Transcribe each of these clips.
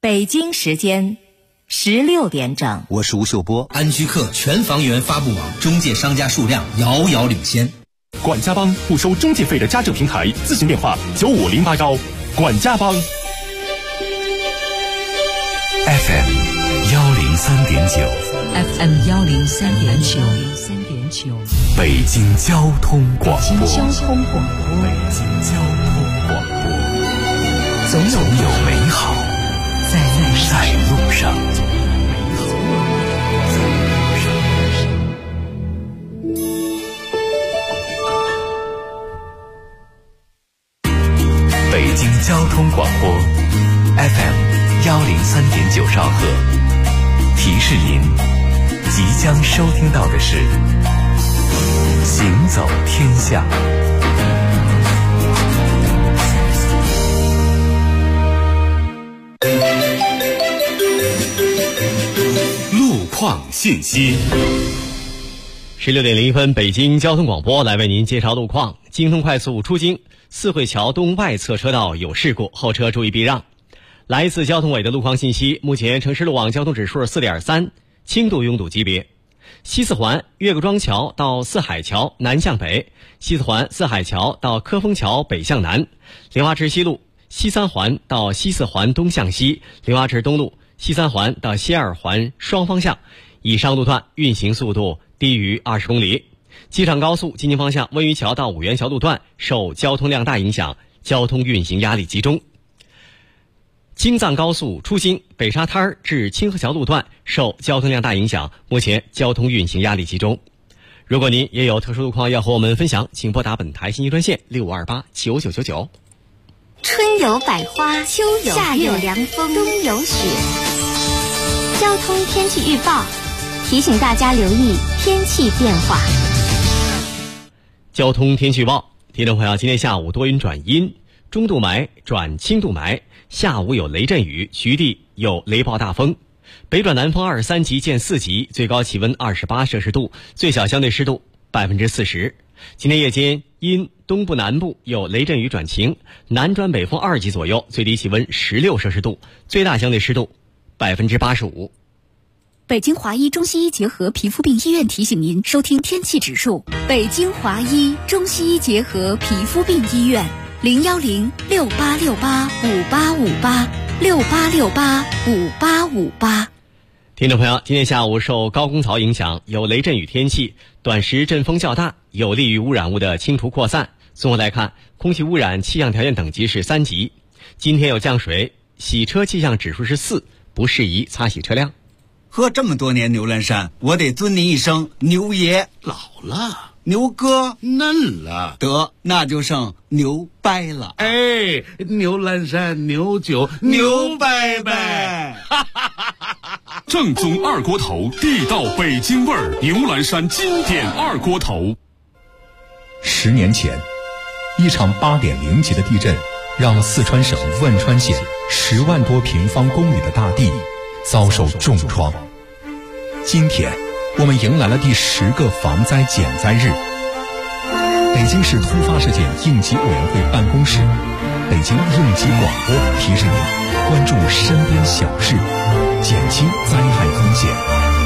北京时间16点整， 我是吴秀波。 安居客全房源发布网中介商家数量遥遥领先。 管家帮不收中介费的家政平台，咨询电话9508管家帮。 FM 103.9 北京交通广播。总有美好在路上。北京交通广播 FM 103.9兆赫，提示您即将收听到的是行走天下。 路况信息。 16点01分，北京交通广播来为您介绍路况。京通快速出京四惠桥东外侧车道有事故，后车注意避让。来自交通委的路况信息，目前城市路网交通指数 4.3， 轻度拥堵级别。西四环岳各庄桥到四海桥南向北，西四环四海桥到科丰桥北向南，莲花池西路西三环到西四环东向西，莲花池东路西三环到西二环双方向，以上路段运行速度低于20公里。机场高速进京方向温榆桥到五原桥路段受交通量大影响，交通运行压力集中。京藏高速出京北沙滩至清河桥路段受交通量大影响，目前交通运行压力集中。如果您也有特殊路况要和我们分享，请拨打本台信息专线65289999。 春有百花，秋有夏有凉风，冬有雪。交通天气预报提醒大家留意天气变化。 交通天气预报，听众朋友，今天下午多云转阴，中度霾转轻度霾，下午有雷阵雨，局地有雷暴大风，北转南风23级见4级，最高气温28摄氏度，最小相对湿度40%。今天夜间因东部南部有雷阵雨转晴，南转北风2级左右，最低气温16摄氏度，最大相对湿度85%。 北京华医中西医结合皮肤病医院提醒您收听天气指数。北京华医中西医结合皮肤病医院01068685858，68685858。 听众朋友，今天下午受高空槽影响，有雷阵雨天气，短时阵风较大，有利于污染物的清除扩散。综合来看，空气污染气象条件等级是3级。今天有降水，洗车气象指数是4，不适宜擦洗车辆。 喝这么多年牛栏山，我得尊您一声牛爷。 老了， 牛哥嫩了， 得那就剩牛掰了。 哎，牛栏山牛酒牛掰掰。 正宗二锅头，地道北京味儿，牛栏山经典二锅头。 10年前，一场8.0级的地震，让四川省汶川县10万多平方公里的大地遭受重创。今天，我们迎来了第10个防灾减灾日。北京市突发事件应急委员会办公室、北京应急广播提示您关注身边小事，减轻灾害风险。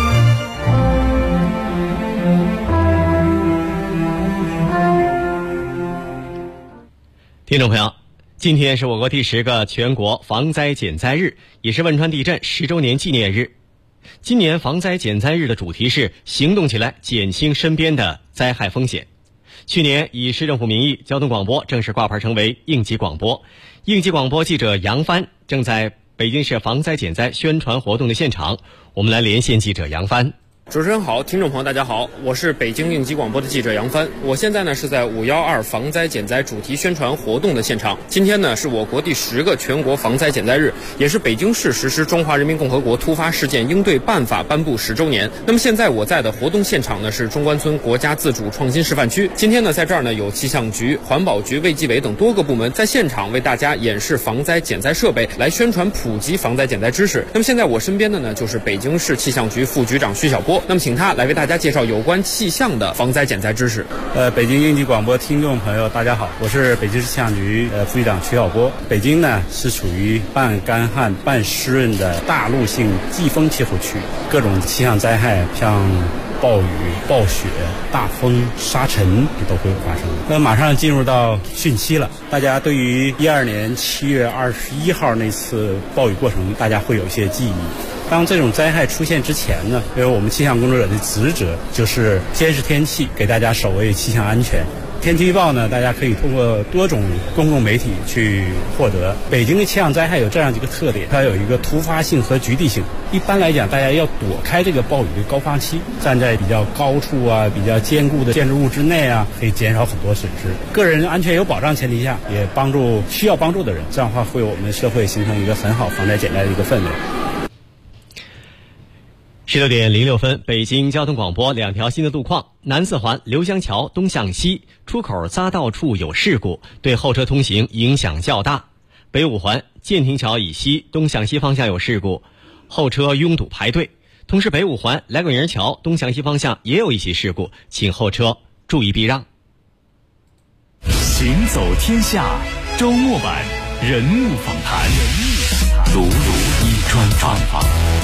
听众朋友，今天是我国第10个全国防灾减灾日，也是汶川地震10周年纪念日。今年防灾减灾日的主题是行动起来，减轻身边的灾害风险。去年以市政府名义，交通广播正式挂牌成为应急广播。应急广播记者杨帆正在北京市防灾减灾宣传活动的现场，我们来连线记者杨帆。 主持人好，听众朋友大家好，我是北京应急广播的记者杨帆。我现在呢是在512防灾减灾主题宣传活动的现场。今天呢是我国第10个全国防灾减灾日，也是北京市实施中华人民共和国突发事件应对办法颁布10周年。那么现在我在的活动现场呢是中关村国家自主创新示范区。今天呢在这儿呢有气象局、环保局、卫计委等多个部门在现场为大家演示防灾减灾设备，来宣传普及防灾减灾知识。那么现在我身边的呢就是北京市气象局副局长徐晓波。 播。那么请他来为大家介绍有关气象的防灾减灾知识。 北京应急广播听众朋友大家好，我是北京市气象局副局长曲晓波。北京呢是属于半干旱半湿润的大陆性季风气候区，各种气象灾害像暴雨、暴雪、大风、沙尘都会发生。那马上进入到汛期了，大家对于12年7月21号那次暴雨过程，大家会有一些记忆。当这种灾害出现之前呢，因为我们气象工作者的职责就是监视天气，给大家守卫气象安全。天气预报呢，大家可以通过多种公共媒体去获得。北京的气象灾害有这样几个特点，它有一个突发性和局地性。一般来讲，大家要躲开这个暴雨的高发期，站在比较高处啊、比较坚固的建筑物之内啊，可以减少很多损失。个人安全有保障前提下，也帮助需要帮助的人，这样的话会为我们社会形成一个很好防灾减灾的一个氛围。 16点06分，北京交通广播2条新的路况：南四环刘江桥东向西出口匝道处有事故，对后车通行影响较大；北五环建亭桥以西东向西方向有事故，后车拥堵排队。同时，北五环来滚营桥东向西方向也有一起事故，请后车注意避让。 行走天下周末版人物访谈，鲁鲁一专访。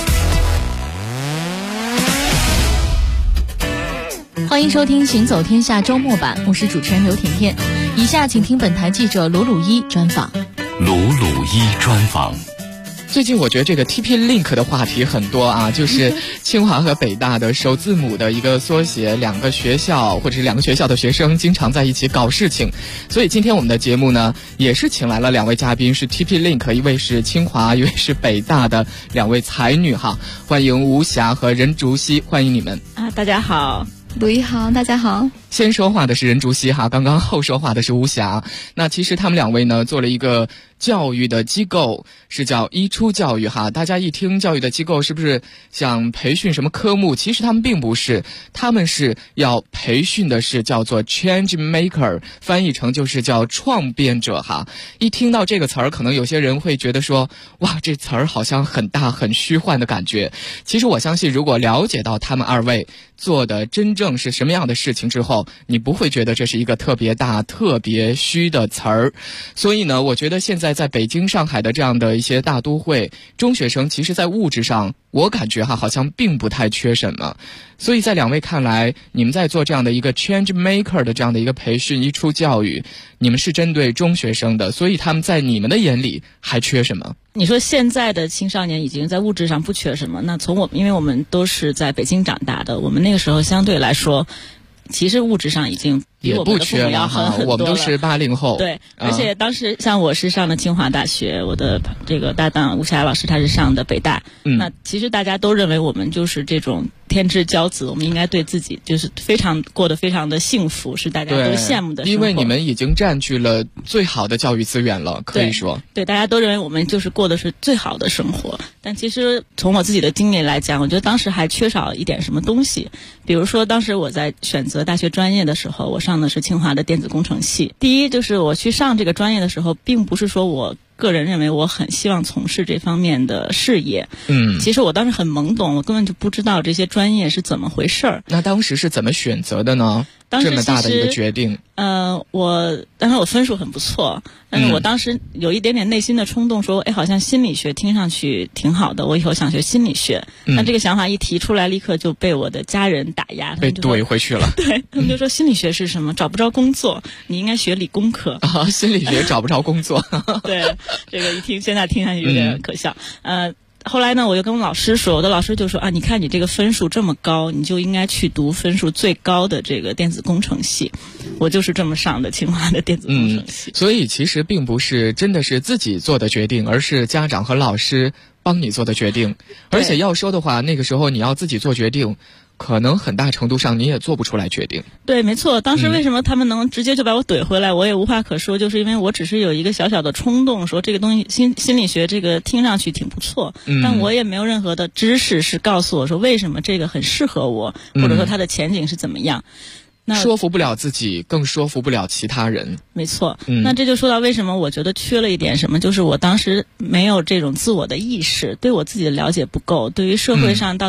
欢迎收听《行走天下》周末版，我是主持人刘甜甜。以下请听本台记者鲁鲁一专访。 鲁鲁一专访。 最近我觉得这个 TP Link 的话题很多啊，就是清华和北大的首字母的一个缩写，两个学校或者是两个学校的学生经常在一起搞事情。所以今天我们的节目呢，也是请来了2位嘉宾，是 TP Link， 一位是清华，一位是北大的2位才女哈，欢迎吴霞和任竹溪，欢迎你们啊！大家好。 鲁一好，大家好。 先说话的是任竹溪哈，刚刚后说话的是吴霞。那其实他们2位呢，做了一个教育的机构，是叫一初教育哈。大家一听教育的机构，是不是想培训什么科目？其实他们并不是，他们是要培训的是叫做 change maker， 翻译成就是叫创变者哈。一听到这个词儿，可能有些人会觉得说，哇，这词儿好像很大很虚幻的感觉。其实我相信，如果了解到他们2位做的真正是什么样的事情之后，你不会觉得这是一个特别大特别虚的词儿。所以呢，我觉得现在在北京上海的这样的一些大都会，中学生其实在物质上我感觉好像并不太缺什么。所以在2位看来，你们在做这样的一个 change maker 的这样的一个培训一初教育，你们是针对中学生的，所以他们在你们的眼里还缺什么？ 你说现在的青少年已经在物质上不缺什么，那从因为我们都是在北京长大的，我们那个时候相对来说其实物质上已经比我们的父母要好很多了， 我们都是80后。 对，而且当时像我是上的清华大学，我的这个搭档吴霞老师他是上的北大。那其实大家都认为我们就是这种天之骄子，我们应该对自己就是过得非常的幸福，是大家都羡慕的生活。 因为你们已经占据了最好的教育资源了，可以说。 对，大家都认为我们就是过的是最好的生活。但其实从我自己的经历来讲，我觉得当时还缺少一点什么东西。比如说当时我在选择大学专业的时候，我上的是清华的电子工程系。第一就是我去上这个专业的时候，并不是说我个人认为我很希望从事这方面的事业。其实我当时很懵懂，我根本就不知道这些专业是怎么回事儿。 那当时是怎么选择的呢？这么大的一个决定。 当时我分数很不错，但是我当时有一点点内心的冲动说，好像心理学听上去挺好的，我以后想学心理学。那这个想法一提出来，立刻就被我的家人打压， 被怼回去了。 对，他们就说心理学是什么？找不着工作，你应该学理工科。 心理学找不着工作。 对，这个现在听上去有点可笑。后来呢，我就跟我老师说，我的老师就说你看你这个分数这么高，你就应该去读分数最高的这个电子工程系。我就是这么上的清华的电子工程系。 所以其实并不是真的是自己做的决定，而是家长和老师帮你做的决定。而且要说的话，那个时候你要自己做决定，可能很大程度上你也做不出来决定。 对，没错。当时为什么他们能直接就把我怼回来，我也无话可说，就是因为我只是有一个小小的冲动，说这个东西心理学这个听上去挺不错，但我也没有任何的知识是告诉我说为什么这个很适合我，或者说它的前景是怎么样。那说服不了自己，更说服不了其他人。 没错。那这就说到为什么我觉得缺了一点什么，就是我当时没有这种自我的意识，对我自己的了解不够，对于社会上到底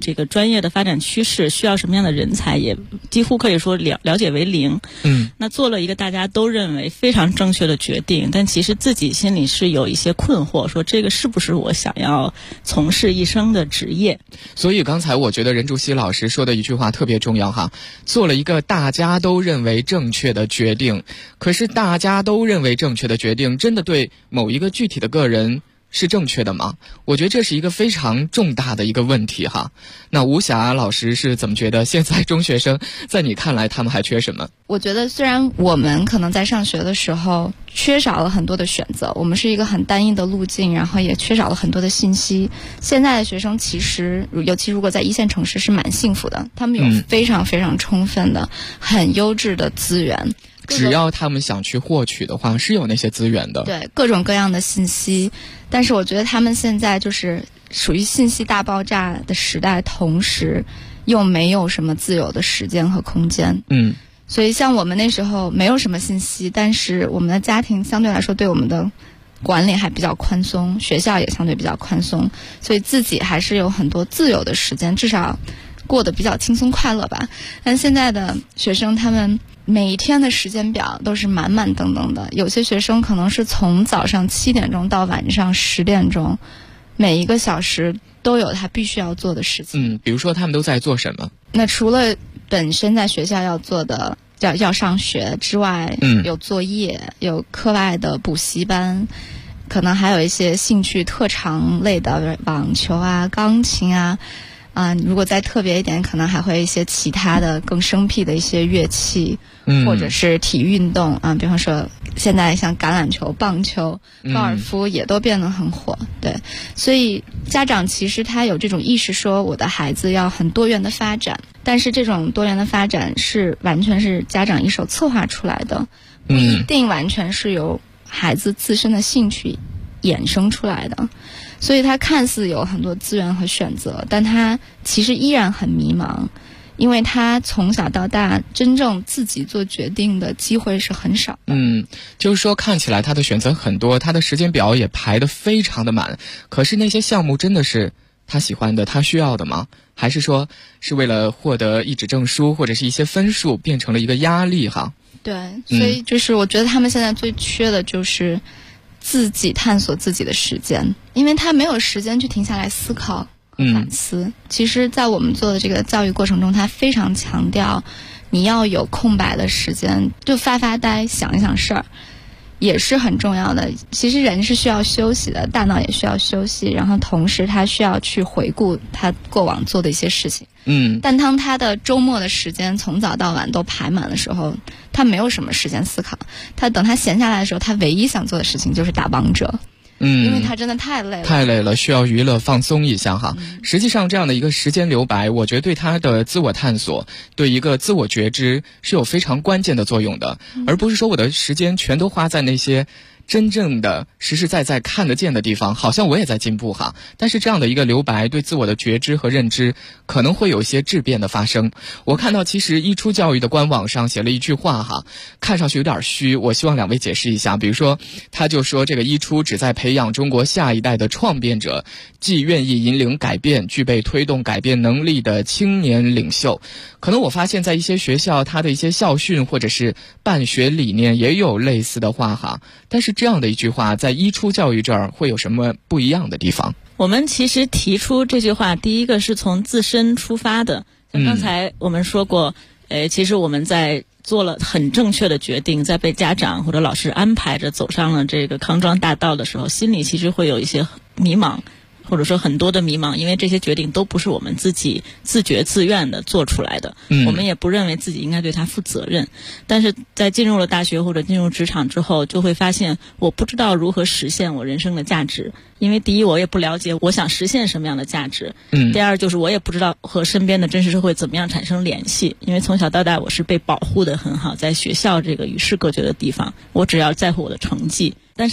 这个专业的发展趋势，需要什么样的人才，也几乎可以说了解为零。那做了一个大家都认为非常正确的决定，但其实自己心里是有一些困惑，说这个是不是我想要从事一生的职业。 所以刚才我觉得任竹溪老师说的一句话特别重要哈，做了一个大家都认为正确的决定，可是大家都认为正确的决定真的对某一个具体的个人是正确的吗？我觉得这是一个非常重大的一个问题哈。那吴霞老师是怎么觉得现在中学生在你看来他们还缺什么？ 我觉得虽然我们可能在上学的时候缺少了很多的选择，我们是一个很单一的路径，然后也缺少了很多的信息。现在的学生其实尤其如果在一线城市是蛮幸福的，他们有非常非常充分的很优质的资源， 只要他们想去获取的话是有那些资源的， 对，各种各样的信息。但是我觉得他们现在就是属于信息大爆炸的时代，同时又没有什么自由的时间和空间。所以像我们那时候没有什么信息，但是我们的家庭相对来说对我们的管理还比较宽松，学校也相对比较宽松，所以自己还是有很多自由的时间，至少过得比较轻松快乐吧。但现在的学生他们每一天的时间表都是满满登登的，有些学生可能是从早上7点钟到晚上10点钟，每一个小时都有他必须要做的事情。 比如说他们都在做什么？ 那除了本身在学校要做的要上学之外，有作业，有课外的补习班，可能还有一些兴趣特长类的网球啊、钢琴啊。如果再特别一点，可能还会一些其他的更生僻的一些乐器，或者是体育运动啊，比方说现在像橄榄球、棒球、高尔夫也都变得很火。对，所以家长其实他有这种意识，说我的孩子要很多元的发展，但是这种多元的发展是完全是家长一手策划出来的，不一定完全是由孩子自身的兴趣衍生出来的。所以他看似有很多资源和选择，但他其实依然很迷茫，因为他从小到大真正自己做决定的机会是很少的。 就是说看起来他的选择很多，他的时间表也排得非常的满，可是那些项目真的是他喜欢的，他需要的吗？还是说是为了获得一纸证书或者是一些分数变成了一个压力哈？ 对，所以就是我觉得他们现在最缺的就是自己探索自己的时间，因为他没有时间去停下来思考和反思。其实在我们做的这个教育过程中，他非常强调你要有空白的时间，就发发呆，想一想事儿也是很重要的。其实人是需要休息的，大脑也需要休息，然后同时他需要去回顾他过往做的一些事情。但当他的周末的时间从早到晚都排满的时候，他没有什么时间思考。等他闲下来的时候，他唯一想做的事情就是打王者。因为他真的太累了， 需要娱乐放松一下哈。实际上这样的一个时间留白，我觉得对他的自我探索，对一个自我觉知是有非常关键的作用的，而不是说我的时间全都花在那些真正的实实在在看得见的地方，好像我也在进步哈。但是这样的一个留白对自我的觉知和认知可能会有一些质变的发生。我看到其实一初教育的官网上写了一句话哈，看上去有点虚，我希望两位解释一下。比如说他就说这个一初旨在培养中国下一代的创变者，既愿意引领改变，具备推动改变能力的青年领袖。可能我发现在一些学校他的一些校训或者是办学理念也有类似的话哈，但是这样的一句话在一初教育这儿会有什么不一样的地方？ 我们其实提出这句话，第一个是从自身出发的。像刚才我们说过，其实我们在做了很正确的决定，在被家长或者老师安排着走上了这个康庄大道的时候，心里其实会有一些迷茫，或者说很多的迷茫，因为这些决定都不是我们自己自觉自愿的做出来的，我们也不认为自己应该对它负责任。但是在进入了大学或者进入职场之后，就会发现我不知道如何实现我人生的价值，因为第一我也不了解我想实现什么样的价值，第二就是我也不知道和身边的真实社会怎么样产生联系，因为从小到大我是被保护的很好，在学校这个与世隔绝的地方，我只要在乎我的成绩。但是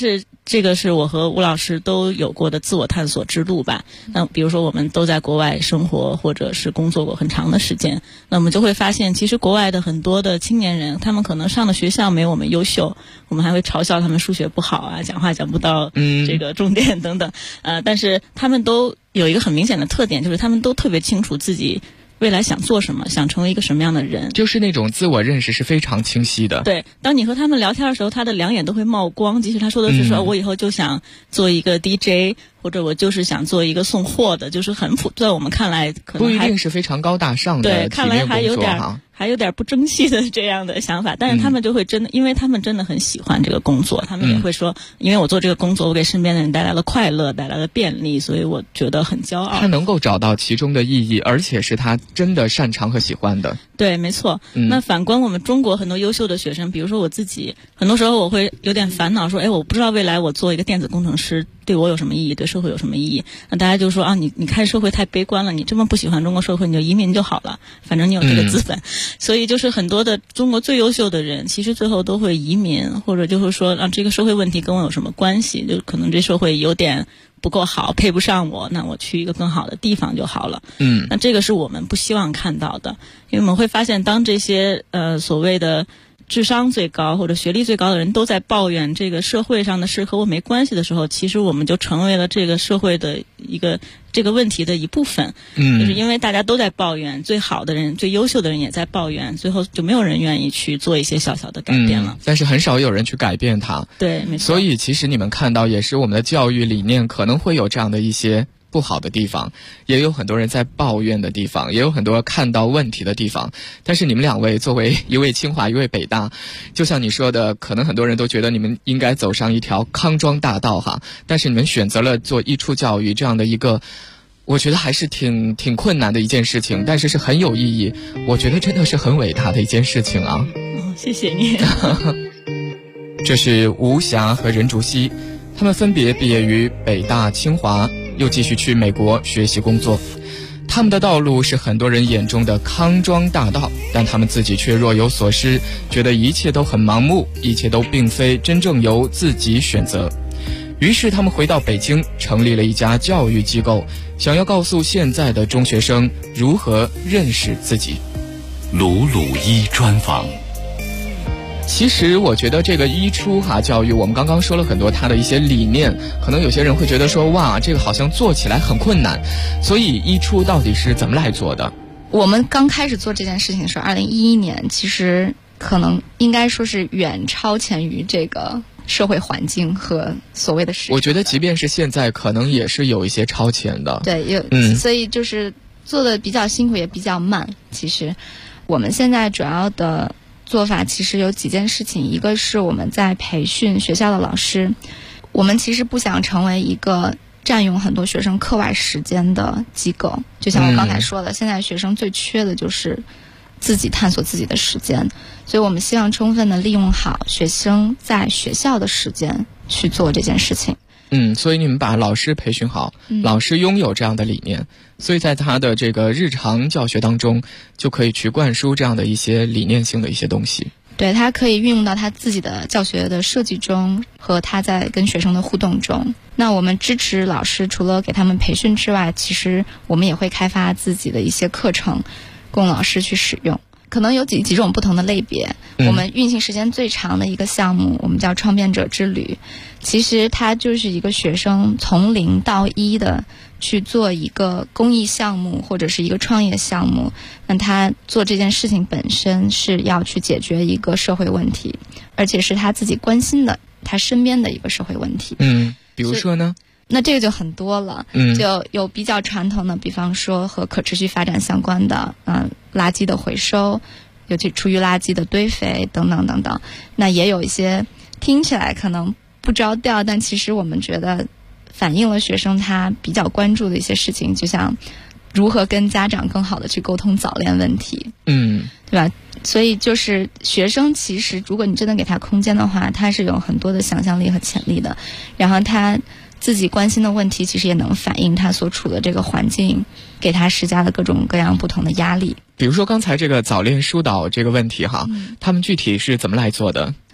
这个是我和吴老师都有过的自我探索之路吧。那比如说我们都在国外生活或者是工作过很长的时间，那我们就会发现其实国外的很多的青年人，他们可能上的学校没有我们优秀，我们还会嘲笑他们数学不好啊，讲话讲不到这个重点等等，但是他们都有一个很明显的特点，就是他们都特别清楚自己未来想做什么，想成为一个什么样的人， 就是那种自我认识是非常清晰的。 对，当你和他们聊天的时候，他的两眼都会冒光，即使他说的是说我以后就想做一个 DJ，或者我就是想做一个送货的，就是很在我们看来可能不一定是非常高大上的， 对，看来还有点不争气的这样的想法，但是他们就会真的，因为他们真的很喜欢这个工作，他们也会说，因为我做这个工作，我给身边的人带来了快乐，带来了便利，所以我觉得很骄傲。 他能够找到其中的意义，而且是他真的擅长和喜欢的。 对，没错。那反观我们中国很多优秀的学生，比如说我自己，很多时候我会有点烦恼，说，我不知道未来我做一个电子工程师对我有什么意义，对社会有什么意义。那大家就说你看社会太悲观了，你这么不喜欢中国社会，你就移民就好了，反正你有这个资本。所以就是很多的中国最优秀的人，其实最后都会移民，或者就会说这个社会问题跟我有什么关系，就可能这社会有点不够好，配不上我，那我去一个更好的地方就好了。那这个是我们不希望看到的，因为我们会发现当这些所谓的智商最高或者学历最高的人都在抱怨这个社会上的事和我没关系的时候，其实我们就成为了这个社会的这个问题的一部分。就是因为大家都在抱怨，最好的人最优秀的人也在抱怨，最后就没有人愿意去做一些小小的改变了。 但是很少有人去改变它。 对，没错。 所以其实你们看到也是我们的教育理念可能会有这样的一些不好的地方，也有很多人在抱怨的地方，也有很多看到问题的地方。但是你们两位作为一位清华一位北大，就像你说的，可能很多人都觉得你们应该走上一条康庄大道哈，但是你们选择了做溢出教育这样的一个，我觉得还是挺困难的一件事情，但是是很有意义，我觉得真的是很伟大的一件事情啊。 谢谢你。 这是吴霞和任竹溪，他们分别毕业于北大、清华，又继续去美国学习工作。他们的道路是很多人眼中的康庄大道，但他们自己却若有所失，觉得一切都很盲目，一切都并非真正由自己选择。于是他们回到北京，成立了一家教育机构，想要告诉现在的中学生如何认识自己。 鲁鲁一专访。 其实我觉得这个溢出教育，我们刚刚说了很多它的一些理念，可能有些人会觉得说，哇，这个好像做起来很困难。所以溢出到底是怎么来做的？ 我们刚开始做这件事情的时候，2011年，其实可能应该说是远超前于这个社会环境和所谓的市场。 我觉得即便是现在，可能也是有一些超前的。 对，所以就是做的比较辛苦，也比较慢。其实我们现在主要的做法其实有几件事情，一个是我们在培训学校的老师，我们其实不想成为一个占用很多学生课外时间的机构，就像我刚才说的，现在学生最缺的就是自己探索自己的时间，所以我们希望充分的利用好学生在学校的时间去做这件事情。 所以你们把老师培训好，老师拥有这样的理念，所以在他的这个日常教学当中，就可以去灌输这样的一些理念性的一些东西。 对，他可以运用到他自己的教学的设计中和他在跟学生的互动中。那我们支持老师除了给他们培训之外，其实我们也会开发自己的一些课程供老师去使用。可能有几种不同的类别。我们运行时间最长的一个项目，我们叫创变者之旅。其实它就是一个学生从0到1的去做一个公益项目或者是一个创业项目。那他做这件事情本身是要去解决一个社会问题，而且是他自己关心的，他身边的一个社会问题。 比如说呢？ 那这个就很多了，就有比较传统的，比方说和可持续发展相关的，垃圾的回收，尤其厨余垃圾的堆肥等等等等。那也有一些听起来可能不着调，但其实我们觉得反映了学生他比较关注的一些事情，就像如何跟家长更好的去沟通早恋问题，对吧？所以就是学生其实如果你真的给他空间的话，他是有很多的想象力和潜力的，然后他自己关心的问题其实也能反映他所处的这个环境给他施加的各种各样不同的压力。 比如说刚才这个早恋疏导这个问题哈，他们具体是怎么来做的？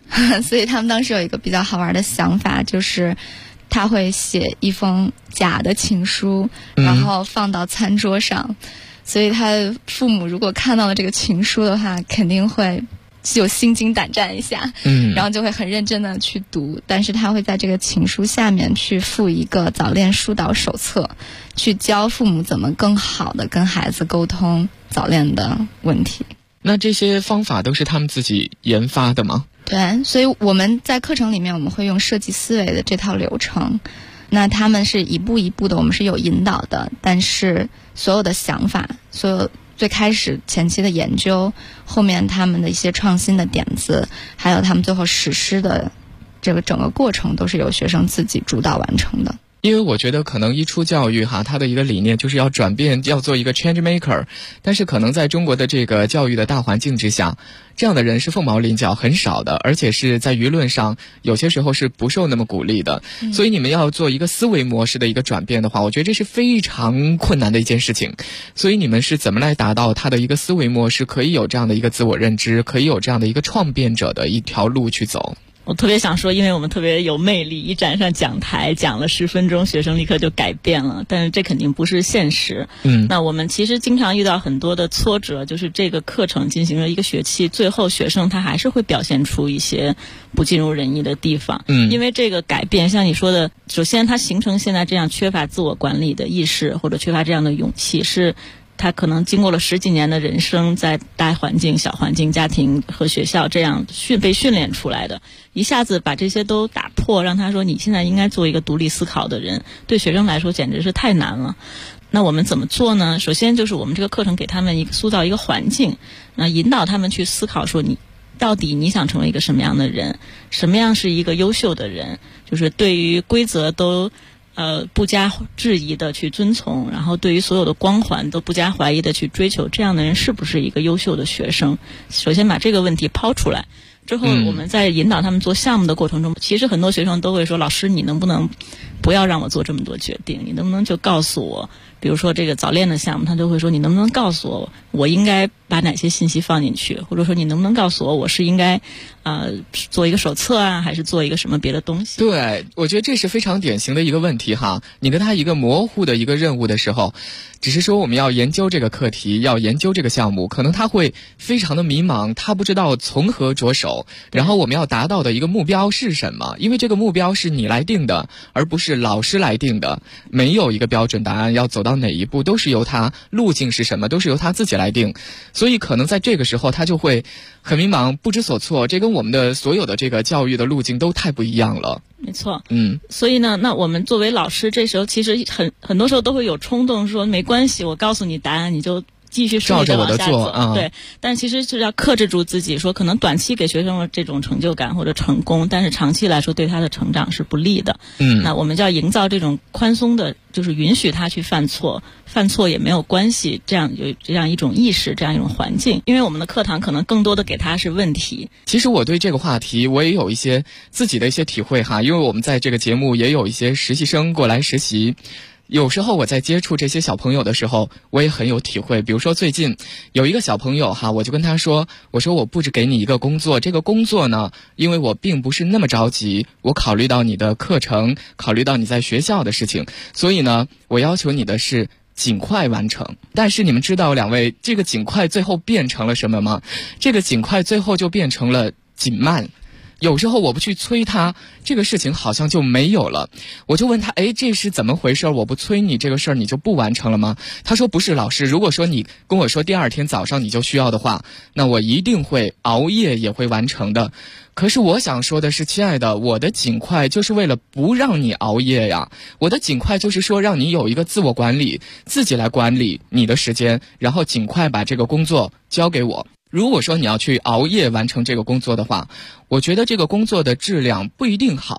所以他们当时有一个比较好玩的想法，就是他会写一封假的情书，然后放到餐桌上，所以他父母如果看到了这个情书的话，肯定会就心惊胆战一下，然后就会很认真的去读，但是他会在这个情书下面去附一个早恋疏导手册，去教父母怎么更好的跟孩子沟通早恋的问题。 那这些方法都是他们自己研发的吗？ 对，所以我们在课程里面我们会用设计思维的这套流程，那他们是一步一步的，我们是有引导的，但是所有的想法，所有最开始前期的研究，后面他们的一些创新的点子，还有他们最后实施的这个整个过程，都是由学生自己主导完成的。 因为我觉得可能一初教育它的一个理念就是要转变，要做一个 change maker， 但是可能在中国的这个教育的大环境之下，这样的人是凤毛麟角，很少的，而且是在舆论上有些时候是不受那么鼓励的。所以你们要做一个思维模式的一个转变的话，我觉得这是非常困难的一件事情。所以你们是怎么来达到他的一个思维模式可以有这样的一个自我认知，可以有这样的一个创变者的一条路去走？ 我特别想说，因为我们特别有魅力，一站上讲台讲了10分钟，学生立刻就改变了，但是这肯定不是现实。那我们其实经常遇到很多的挫折，就是这个课程进行了一个学期，最后学生他还是会表现出一些不尽如人意的地方。因为这个改变，像你说的，首先他形成现在这样缺乏自我管理的意识，或者缺乏这样的勇气，是他可能经过了10几年的人生，在大环境、小环境、家庭和学校这样被训练出来的，一下子把这些都打破，让他说你现在应该做一个独立思考的人，对学生来说简直是太难了。那我们怎么做呢？首先就是我们这个课程给他们塑造一个环境，那引导他们去思考说你到底你想成为一个什么样的人，什么样是一个优秀的人，就是对于规则都不加质疑的去遵从，然后对于所有的光环都不加怀疑的去追求，这样的人是不是一个优秀的学生？首先把这个问题抛出来，之后我们在引导他们做项目的过程中，其实很多学生都会说，老师你能不能不要让我做这么多决定，你能不能就告诉我，比如说这个早恋的项目，他就会说你能不能告诉我我应该把哪些信息放进去，或者说你能不能告诉我我是应该做一个手册啊，还是做一个什么别的东西。 对，我觉得这是非常典型的一个问题你跟他一个模糊的一个任务的时候，只是说我们要研究这个课题，要研究这个项目，可能他会非常的迷茫，他不知道从何着手，然后我们要达到的一个目标是什么，因为这个目标是你来定的，而不是老师来定的，没有一个标准答案，要走到哪一步都是由他，路径是什么都是由他自己来定，所以可能在这个时候他就会很迷茫，不知所措，这跟我们的所有的这个教育的路径都太不一样了。 没错，所以呢，那我们作为老师，这时候其实很多时候都会有冲动，说没关系，我告诉你答案，你就继续顺着往下走。对，但其实是要克制住自己，说可能短期给学生的这种成就感或者成功，但是长期来说对他的成长是不利的。那我们就要营造这种宽松的，就是允许他去犯错也没有关系，这样有这样一种意识，这样一种环境。因为我们的课堂可能更多的给他是问题。 其实我对这个话题我也有一些自己的一些体会因为我们在这个节目也有一些实习生过来实习，有时候我在接触这些小朋友的时候，我也很有体会。比如说最近有一个小朋友我就跟他说，我说我布置给你一个工作，这个工作呢，因为我并不是那么着急，我考虑到你的课程，考虑到你在学校的事情，所以呢，我要求你的是尽快完成。但是你们知道两位，这个尽快最后变成了什么吗？这个尽快最后就变成了紧慢。有时候我不去催他，这个事情好像就没有了。我就问他，这是怎么回事？我不催你这个事儿，你就不完成了吗？他说不是，老师，如果说你跟我说第二天早上你就需要的话，那我一定会熬夜也会完成的。可是我想说的是，亲爱的，我的尽快就是为了不让你熬夜呀。我的尽快就是说让你有一个自我管理，自己来管理你的时间，然后尽快把这个工作交给我。如果说你要去熬夜完成这个工作的话，我觉得这个工作的质量不一定好，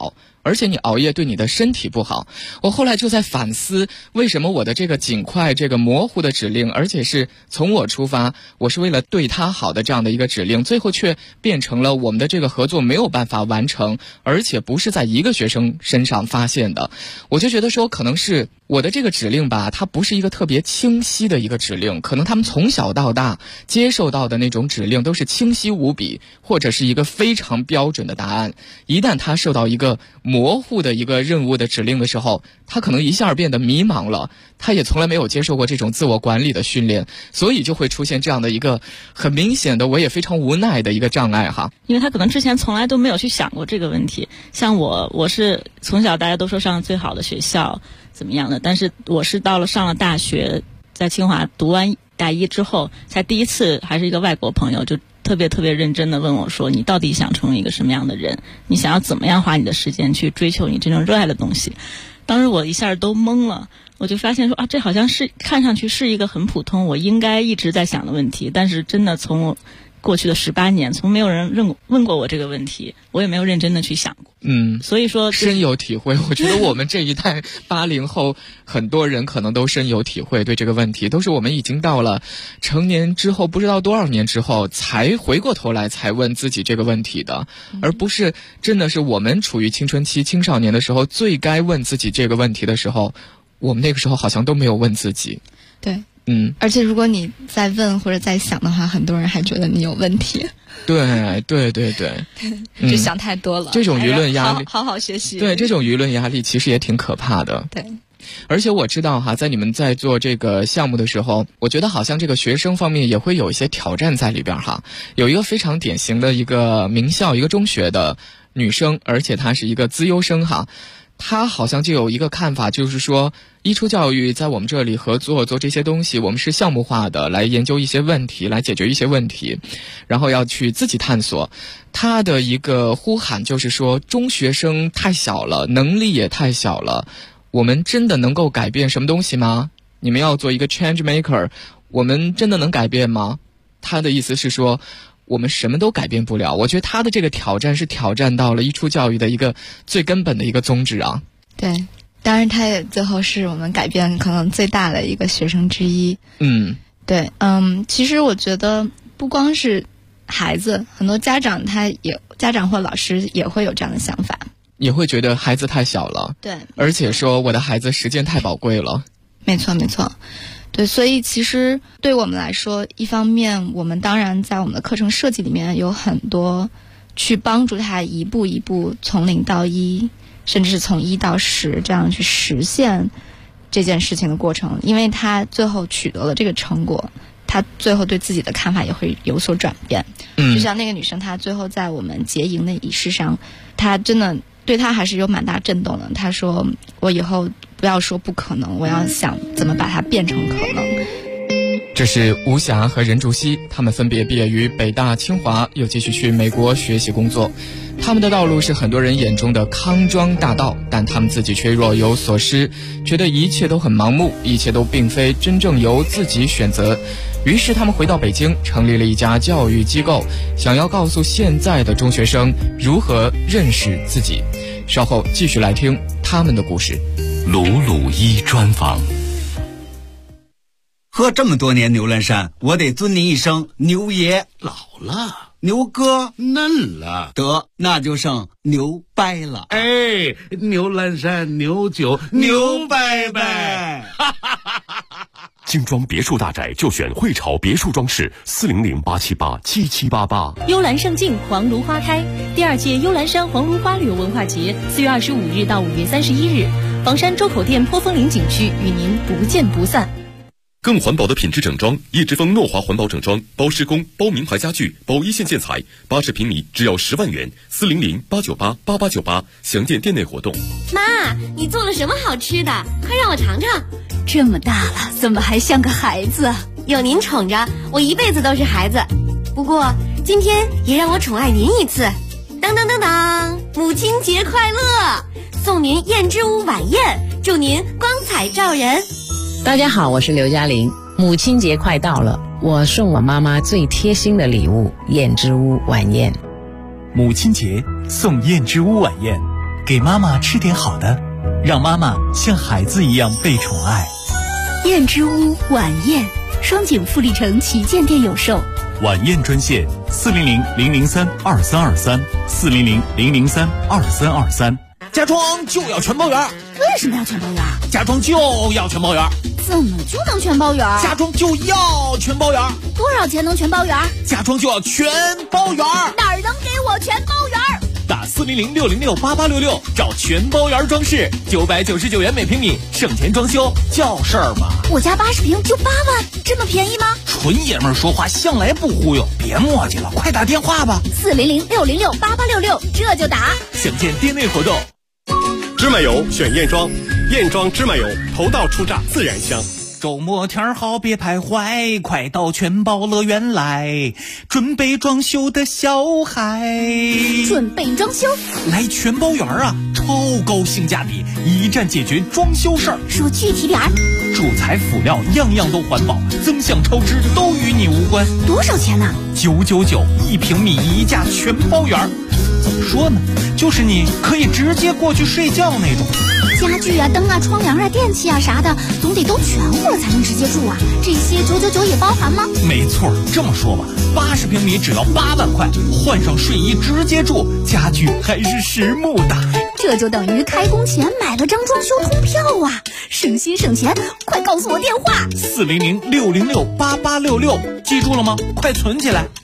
而且你熬夜对你的身体不好。我后来就在反思，为什么我的这个尽快这个模糊的指令，而且是从我出发，我是为了对他好的这样的一个指令，最后却变成了我们的这个合作没有办法完成，而且不是在一个学生身上发现的。我就觉得说，可能是我的这个指令吧，它不是一个特别清晰的一个指令，可能他们从小到大接受到的那种指令都是清晰无比，或者是一个非常标准的答案。一旦他受到一个模糊的一个任务的指令的时候，他可能一下变得迷茫了，他也从来没有接受过这种自我管理的训练，所以就会出现这样的一个很明显的，我也非常无奈的一个障碍哈。 因为他可能之前从来都没有去想过这个问题。像我是从小大家都说上最好的学校怎么样的，但是我是到了上了大学，在清华读完大一之后，才第一次还是一个外国朋友就特别认真的问我说，你到底想成为一个什么样的人，你想要怎么样花你的时间去追求你真正热爱的东西。当时我一下都懵了，我就发现说这好像是看上去是一个很普通我应该一直在想的问题，但是真的从我过去的18年从没有人问过我这个问题，我也没有认真的去想过。所以说深有体会。我觉得我们这一代80后很多人可能都深有体会，对这个问题都是我们已经到了成年之后不知道多少年之后才回过头来才问自己这个问题的，而不是真的是我们处于青春期青少年的时候最该问自己这个问题的时候，我们那个时候好像都没有问自己。 对，而且如果你在问或者在想的话，很多人还觉得你有问题。 对， 就想太多了。 这种舆论压力， 好好学习。 对，这种舆论压力其实也挺可怕的。 对， 而且我知道哈，在你们在做这个项目的时候，我觉得好像这个学生方面也会有一些挑战在里边哈。有一个非常典型的一个名校一个中学的女生，而且她是一个资优生哈。他好像就有一个看法，就是说一初教育在我们这里合作做这些东西，我们是项目化的来研究一些问题，来解决一些问题，然后要去自己探索。他的一个呼喊就是说，中学生太小了，能力也太小了，我们真的能够改变什么东西吗？你们要做一个 change maker， 我们真的能改变吗？他的意思是说我们什么都改变不了。我觉得他的这个挑战是挑战到了一初教育的一个最根本的一个宗旨啊。 对，当然他也最后是我们改变可能最大的一个学生之一。对，其实我觉得不光是孩子，很多家长家长或老师也会有这样的想法， 也会觉得孩子太小了。 对， 而且说我的孩子时间太宝贵了。 没错。对，所以其实对我们来说，一方面我们当然在我们的课程设计里面有很多去帮助他一步一步从0到1，甚至是从1到10这样去实现这件事情的过程，因为他最后取得了这个成果，他最后对自己的看法也会有所转变。就像那个女生，她最后在我们结营的仪式上，她真的对她还是有蛮大震动的。她说我以后不要说不可能，我要想怎么把它变成可能。 这是吴霞和任竹溪，他们分别毕业于北大清华，又继续去美国学习工作。他们的道路是很多人眼中的康庄大道，但他们自己却若有所失，觉得一切都很盲目，一切都并非真正由自己选择。于是他们回到北京，成立了一家教育机构，想要告诉现在的中学生如何认识自己。稍后继续来听他们的故事。 鲁鲁一专访。 喝这么多年牛栏山，我得尊您一声牛爷。 老了， 牛哥嫩了， 得那就剩牛掰了。 哎，牛栏山牛酒牛掰掰。 精装别墅大宅就选汇潮别墅装饰，400-878-7788。 幽兰胜境，黄芦花开。第2届幽兰山黄芦花旅游文化节，4月25日到5月31日，房山周口店坡峰林景区与您不见不散。 更环保的品质整装，叶之峰诺华环保整装，包施工，包名牌家具，包一线建材，80平米只要10万元，400-898-8898，详见店内活动。 妈，你做了什么好吃的？快让我尝尝。 这么大了，怎么还像个孩子？ 有您宠着，我一辈子都是孩子。不过今天也让我宠爱您一次。当当当当，母亲节快乐！送您燕之屋晚宴，祝您光彩照人。 大家好，我是刘嘉玲。母亲节快到了，我送我妈妈最贴心的礼物——燕之屋晚宴。 母亲节送燕之屋晚宴， 给妈妈吃点好的，让妈妈像孩子一样被宠爱。 燕之屋晚宴，双井富力城旗舰店有售。 晚宴专线400-003-2323，400-003-2323。 家装就要全包圆。 为什么要全包圆？ 家装就要全包圆。 怎么就能全包圆？ 家装就要全包圆。 多少钱能全包圆？ 家装就要全包圆。 哪儿能给我全包圆？ 打400-606-8866找全包圆装饰，999元每平米，省钱装修叫事儿吗？ 我家80平就8万，这么便宜吗？ 纯爷们儿说话向来不忽悠，别磨叽了，快打电话吧。 400-606-8866，这就打。 省钱店内活动。 芝麻油选燕庄，燕庄芝麻油，头道出榨自然香。 周末天好别徘徊，快到全包乐园来，准备装修的小孩。 准备装修来全包园啊，超高性价比，一站解决装修事儿。 说具体点儿， 主材辅料样样都环保，增项超支都与你无关。 多少钱呢 ？999，1平米一价全包园。怎么说呢，就是你可以直接过去睡觉那种。 家具啊、灯啊、窗帘啊、电器啊啥的，总得都全乎了才能直接住啊。这些999也包含吗？ 没错，这么说吧，80平米只要8万块，换上睡衣直接住，家具还是实木的。 这就等于开工前买了张装修通票啊，省心省钱！快告诉我电话 ，400-606-8866，记住了吗？快存起来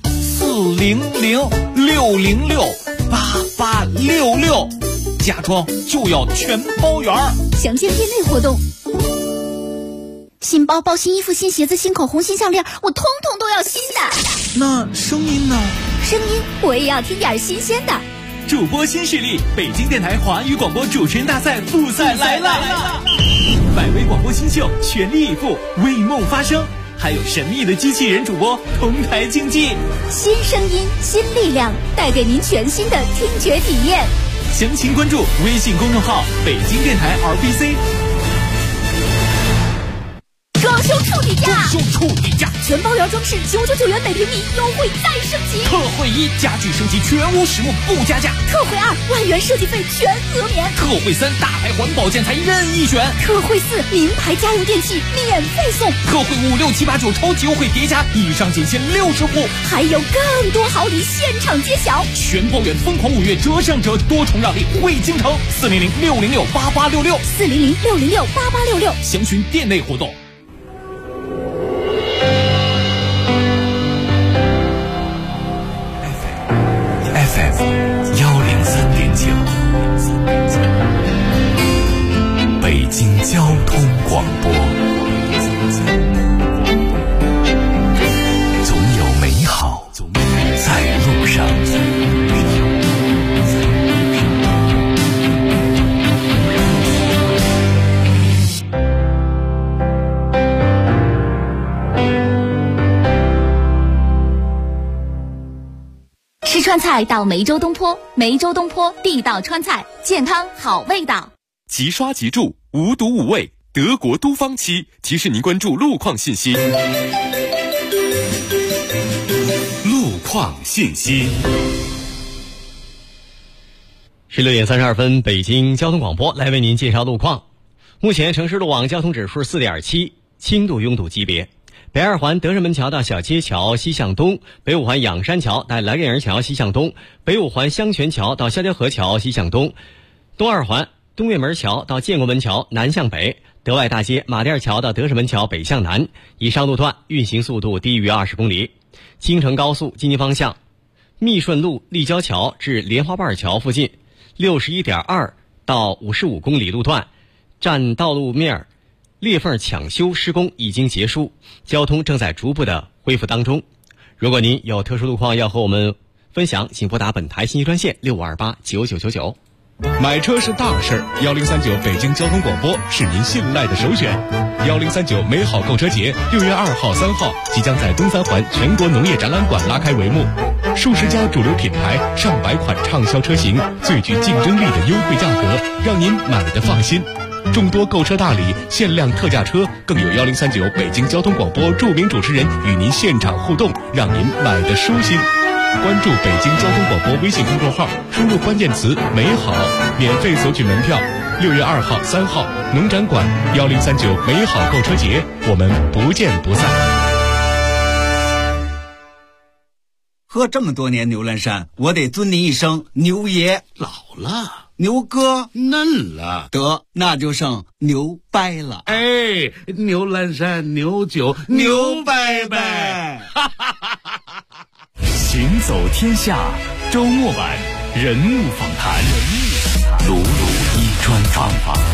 ，400-606-8866，家装就要全包圆。 详见店内活动。新包包、新衣服、新鞋子、新口红、新项链，我通通都要新的。 那声音呢？ 声音我也要听点新鲜的。 主播新势力，北京电台华语广播主持人大赛复赛来了！100位广播新秀全力以赴，为梦发声，还有神秘的机器人主播同台竞技。 新声音，新力量，带给您全新的听觉体验。 详情关注微信公众号北京电台 RBC。 装修处底价， 装修处底价， 全包圆装饰999元每平米，优惠再升级。 特惠1，家具升级全屋实木不加价。 特惠2，万元设计费全额免。 特惠3，大牌环保建材任意选。 特惠4，名牌家用电器免费送。 特惠5、6、7、8、9超级优惠叠加，以上仅限60户， 还有更多好礼现场揭晓。 全包圆疯狂5月折上折，多重让利惠京城。400-606-8866，400-606-8866，详询店内活动。 103.9，北京交通广播，总有美好在路上。 吃川菜到梅州东坡，梅州东坡地道川菜，健康好味道。 即刷即住，无毒无味，德国都方漆提示您关注路况信息。 路况信息。 16点32分，北京交通广播来为您介绍路况。目前城市路网交通指数4.7，轻度拥堵级别。北二环德胜门桥到小街桥西向东，北五环仰山桥到来人桥西向东，北五环香泉桥到肖家河桥西向东，东二环东岳门桥到建国门桥南向北，德外大街马甸桥到德胜门桥北向南，以上路段运行速度低于20公里。京承高速京津方向，密顺路立交桥至莲花瓣桥附近，61.2到55公里路段，占道路面裂缝抢修施工已经结束，交通正在逐步的恢复当中。如果您有特殊路况要和我们分享，请拨打本台信息专线65289999。 买车是大事儿，1039北京交通广播是您信赖的首选。1039美好购车节6月2号、3号即将在东三环全国农业展览馆拉开帷幕，数十家主流品牌、上百款畅销车型，最具竞争力的优惠价格，让您买得放心。众多购车大礼、限量特价车，更有1039北京交通广播著名主持人与您现场互动，让您买得舒心。 关注北京交通广播微信公众号，输入关键词美好，免费索取门票。6月2号、3号，农展馆1039美好购车节，我们不见不散。 喝这么多年牛栏山，我得尊您一声牛爷。 老了， 牛哥嫩了， 得那就剩牛掰了。 哎，牛栏山牛酒牛掰掰。 行走天下周末版人物访谈，鲁鲁一专访。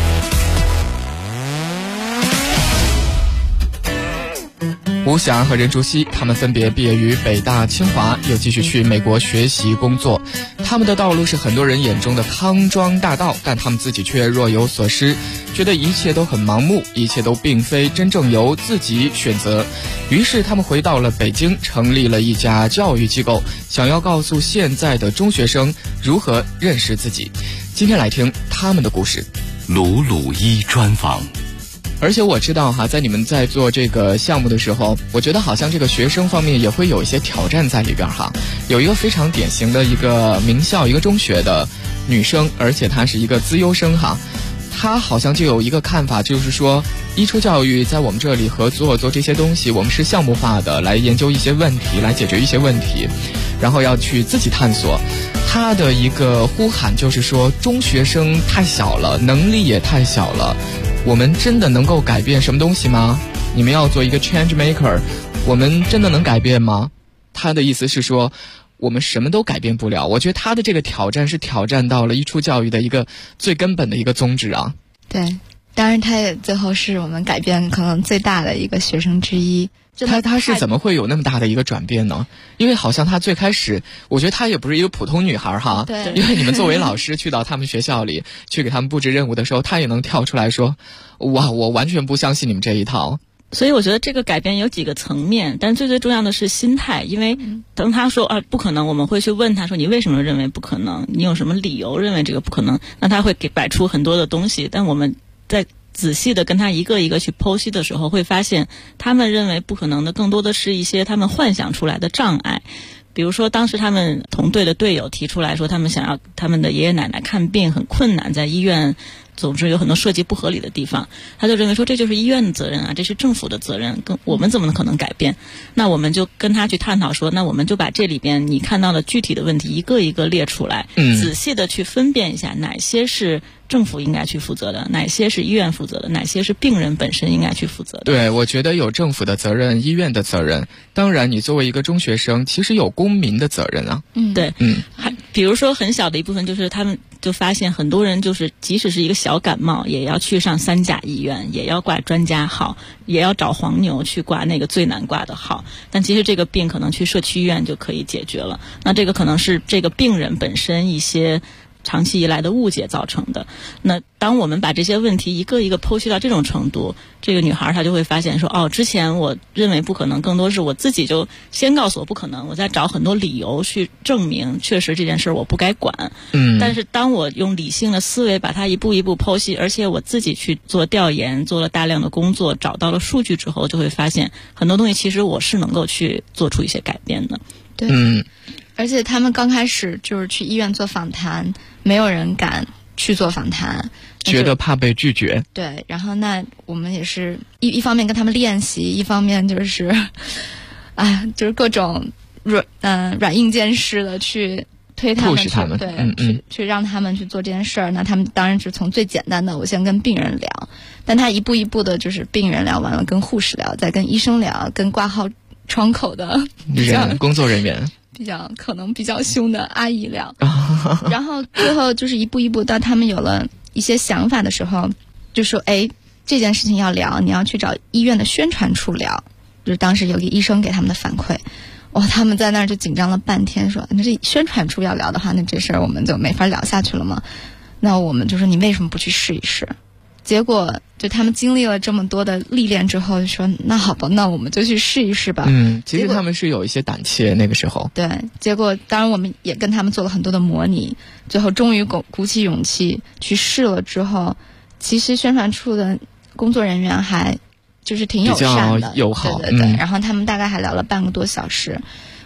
吴霞和任竹溪，他们分别毕业于北大、清华，又继续去美国学习工作。他们的道路是很多人眼中的康庄大道，但他们自己却若有所失，觉得一切都很盲目，一切都并非真正由自己选择。于是他们回到了北京，成立了一家教育机构，想要告诉现在的中学生如何认识自己。今天来听他们的故事。 鲁鲁一专访。 而且我知道哈，在你们在做这个项目的时候，我觉得好像这个学生方面也会有一些挑战在里边哈。有一个非常典型的一个名校一个中学的女生，而且她是一个资优生哈，她好像就有一个看法，就是说一初教育在我们这里合作做这些东西，我们是项目化的来研究一些问题，来解决一些问题，然后要去自己探索。她的一个呼喊就是说，中学生太小了，能力也太小了，我们真的能够改变什么东西吗？你们要做一个 change maker， 我们真的能改变吗？他的意思是说，我们什么都改变不了。我觉得他的这个挑战是挑战到了一初教育的一个最根本的一个宗旨啊。 对，当然他也最后是我们改变可能最大的一个学生之一。 他是怎么会有那么大的一个转变呢？因为好像他最开始，我觉得他也不是一个普通女孩哈。 对。 因为你们作为老师去到他们学校里去给他们布置任务的时候，他也能跳出来说，哇，我完全不相信你们这一套。 所以我觉得这个改变有几个层面，但最重要的是心态。因为当他说不可能，我们会去问他说，你为什么认为不可能？你有什么理由认为这个不可能？那他会摆出很多的东西，但我们在仔细的跟他一个一个去剖析的时候，会发现他们认为不可能的更多的是一些他们幻想出来的障碍。比如说当时他们同队的队友提出来说，他们想要他们的爷爷奶奶看病很困难，在医院总之有很多设计不合理的地方，他就认为说这就是医院的责任啊，这是政府的责任，我们怎么可能改变？那我们就跟他去探讨说，那我们就把这里边你看到的具体的问题一个一个列出来，仔细的去分辨一下哪些是政府应该去负责的，哪些是医院负责的，哪些是病人本身应该去负责的。 对，我觉得有政府的责任，医院的责任，当然你作为一个中学生其实有公民的责任啊。 对，比如说很小的一部分就是他们就发现很多人就是即使是一个小感冒也要去上3甲医院，也要挂专家号，也要找黄牛去挂那个最难挂的号，但其实这个病可能去社区医院就可以解决了。那这个可能是这个病人本身一些长期以来的误解造成的。那当我们把这些问题一个一个剖析到这种程度，这个女孩她就会发现说，之前我认为不可能，更多是我自己就先告诉我不可能，我在找很多理由去证明确实这件事我不该管。但是当我用理性的思维把它一步一步剖析，而且我自己去做调研，做了大量的工作，找到了数据之后，就会发现很多东西其实我是能够去做出一些改变的。 对，而且他们刚开始就是去医院做访谈，没有人敢去做访谈， 觉得怕被拒绝。 对，然后那我们也是一方面跟他们练习，一方面就是就是各种软硬兼施的去推他们去，对，去让他们去做这件事儿。那他们当然是从最简单的，我先跟病人聊，但他一步一步的就是病人聊完了跟护士聊，再跟医生聊，跟挂号窗口的工作人员可能比较凶的阿姨聊，然后最后就是一步一步到他们有了一些想法的时候，就说这件事情要聊，你要去找医院的宣传处聊。就是当时有个医生给他们的反馈，他们在那儿就紧张了半天，说那这宣传处要聊的话，那这事儿我们就没法聊下去了嘛。那我们就说你为什么不去试一试？结果就他们经历了这么多的历练之后，就说那好吧，那我们就去试一试吧。 其实他们是有一些胆怯那个时候。 对，结果当然我们也跟他们做了很多的模拟，最后终于鼓起勇气去试了之后，其实宣传处的工作人员还就是挺友善的， 比较友好， 对，然后他们大概还聊了半个多小时。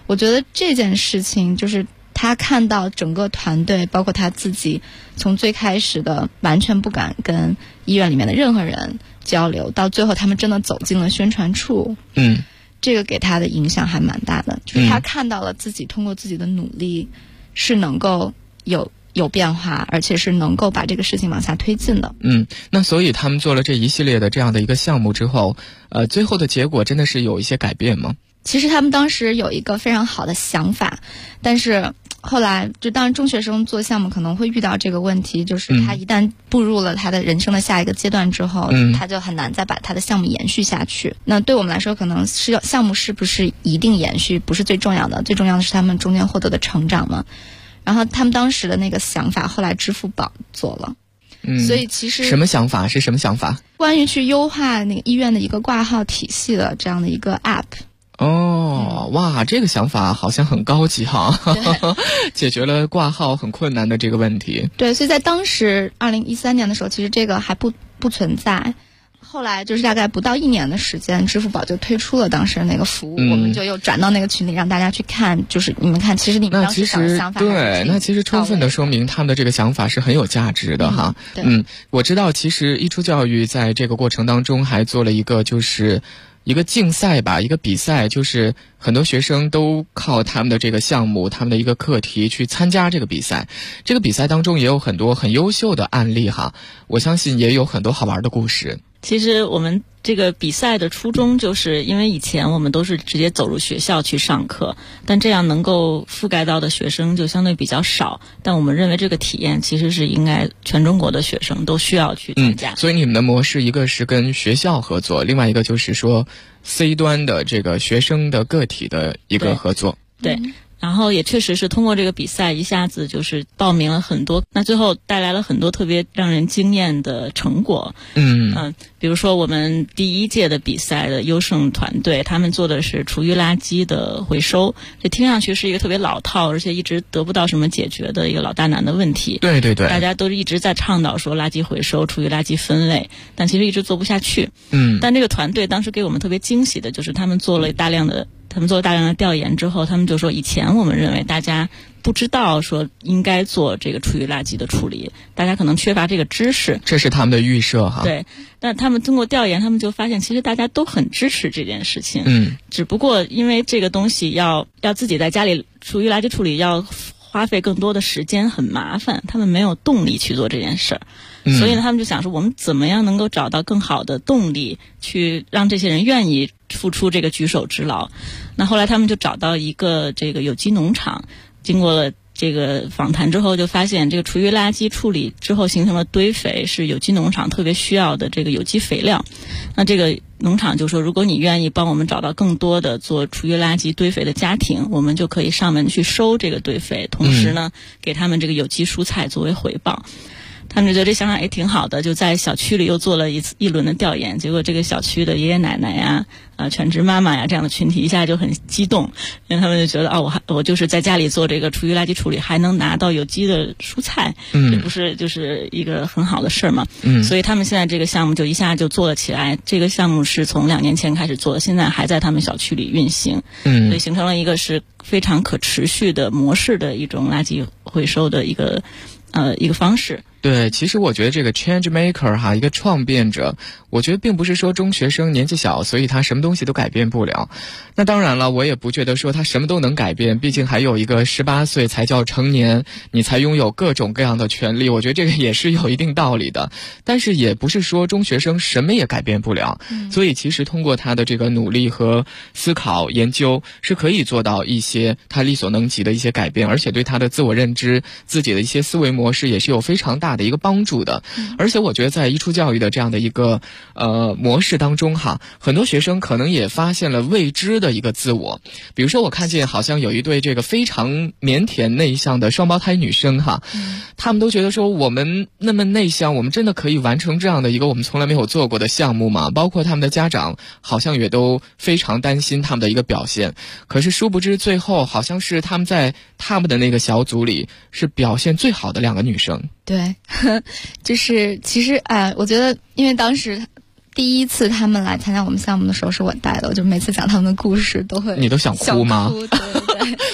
我觉得这件事情就是他看到整个团队，包括他自己，从最开始的完全不敢跟医院里面的任何人交流，到最后他们真的走进了宣传处，这个给他的影响还蛮大的，就是他看到了自己通过自己的努力是能够有变化，而且是能够把这个事情往下推进的。 那所以他们做了这一系列的这样的一个项目之后，最后的结果真的是有一些改变吗？ 其实他们当时有一个非常好的想法，但是后来就当然中学生做项目可能会遇到这个问题，就是他一旦步入了他的人生的下一个阶段之后，他就很难再把他的项目延续下去。那对我们来说，可能是项目是不是一定延续不是最重要的，最重要的是他们中间获得的成长嘛。然后他们当时的那个想法，后来支付宝做了。所以其实什么想法？是什么想法？ 关于去优化那个医院的一个挂号体系的这样的一个 app。 哇，这个想法好像很高级哈，解决了挂号很困难的这个问题。 对，所以在当时2013年的时候，其实这个还不存在。后来就是大概不到1年的时间，支付宝就推出了当时的那个服务，我们就又转到那个群里让大家去看，就是你们看，其实你们当时想的想法对，那其实充分的说明他们的这个想法是很有价值的哈。我知道，其实一出教育在这个过程当中还做了一个就是一个竞赛吧，一个比赛，就是很多学生都靠他们的这个项目，他们的一个课题去参加这个比赛。这个比赛当中也有很多很优秀的案例哈，我相信也有很多好玩的故事。 其实我们这个比赛的初衷就是因为以前我们都是直接走入学校去上课，但这样能够覆盖到的学生就相对比较少，但我们认为这个体验其实是应该全中国的学生都需要去参加。 所以你们的模式一个是跟学校合作，另外一个就是说 C 端的这个学生的个体的一个合作。 对。然后也确实是通过这个比赛一下子就是报名了很多，那最后带来了很多特别让人惊艳的成果。比如说我们第1届的比赛的优胜团队，他们做的是厨余垃圾的回收，这听上去是一个特别老套而且一直得不到什么解决的一个老大难的问题。 对， 大家都一直在倡导说垃圾回收、厨余垃圾分类，但其实一直做不下去。但这个团队当时给我们特别惊喜的就是他们做了大量的调研之后，他们就说以前我们认为大家不知道说应该做这个厨余垃圾的处理，大家可能缺乏这个知识， 这是他们的预设哈。 对，但他们通过调研，他们就发现其实大家都很支持这件事情。只不过因为这个东西要自己在家里厨余垃圾处理要花费更多的时间，很麻烦，他们没有动力去做这件事儿。所以呢，他们就想说我们怎么样能够找到更好的动力去让这些人愿意付出这个举手之劳。那后来他们就找到一个这个有机农场，经过了这个访谈之后，就发现这个厨余垃圾处理之后形成了堆肥，是有机农场特别需要的这个有机肥料。那这个农场就说，如果你愿意帮我们找到更多的做厨余垃圾堆肥的家庭，我们就可以上门去收这个堆肥，同时呢给他们这个有机蔬菜作为回报。他们觉得这想法也挺好的，就在小区里又做了一轮的调研，结果这个小区的爷爷奶奶呀、全职妈妈呀这样的群体一下就很激动，因为他们就觉得我就是在家里做这个厨余垃圾处理，还能拿到有机的蔬菜，这不是就是一个很好的事儿嘛？所以他们现在这个项目就一下就做了起来。这个项目是从2年前开始做的，现在还在他们小区里运行，所以形成了一个是非常可持续的模式的一种垃圾回收的一个方式。 对，其实我觉得这个 change maker 哈，一个创变者，我觉得并不是说中学生年纪小，所以他什么东西都改变不了。那当然了，我也不觉得说他什么都能改变，毕竟还有一个18岁才叫成年，你才拥有各种各样的权利，我觉得这个也是有一定道理的。但是也不是说中学生什么也改变不了，所以其实通过他的这个努力和思考研究，是可以做到一些他力所能及的一些改变，而且对他的自我认知、自己的一些思维模式也是有非常大的一个帮助的。而且我觉得在一出教育的这样的一个模式当中哈，很多学生可能也发现了未知的一个自我。比如说我看见好像有一对这个非常腼腆内向的双胞胎女生哈，他们都觉得说我们那么内向，我们真的可以完成这样的一个我们从来没有做过的项目吗？包括他们的家长好像也都非常担心他们的一个表现。可是殊不知最后好像是他们在他们的那个小组里是表现最好的2个女生。 对，就是其实我觉得因为当时第一次他们来参加我们项目的时候是我带的，我就每次讲他们的故事都会， 你都想哭吗？ 对，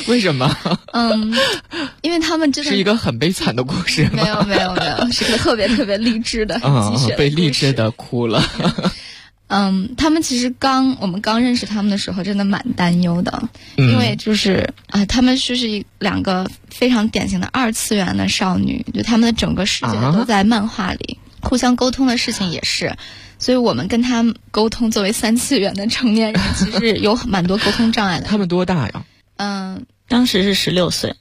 为什么？ 因为他们真的是一个很悲惨的故事吗？ 没有，是个特别特别励志的， 被励志的哭了。 他们其实我们刚认识他们的时候，真的蛮担忧的，因为就是他们就是两个非常典型的2次元的少女，就他们的整个世界都在漫画里，互相沟通的事情也是，所以我们跟他们沟通，作为3次元的成年人，其实有蛮多沟通障碍的。 他们多大呀？ 当时是16岁。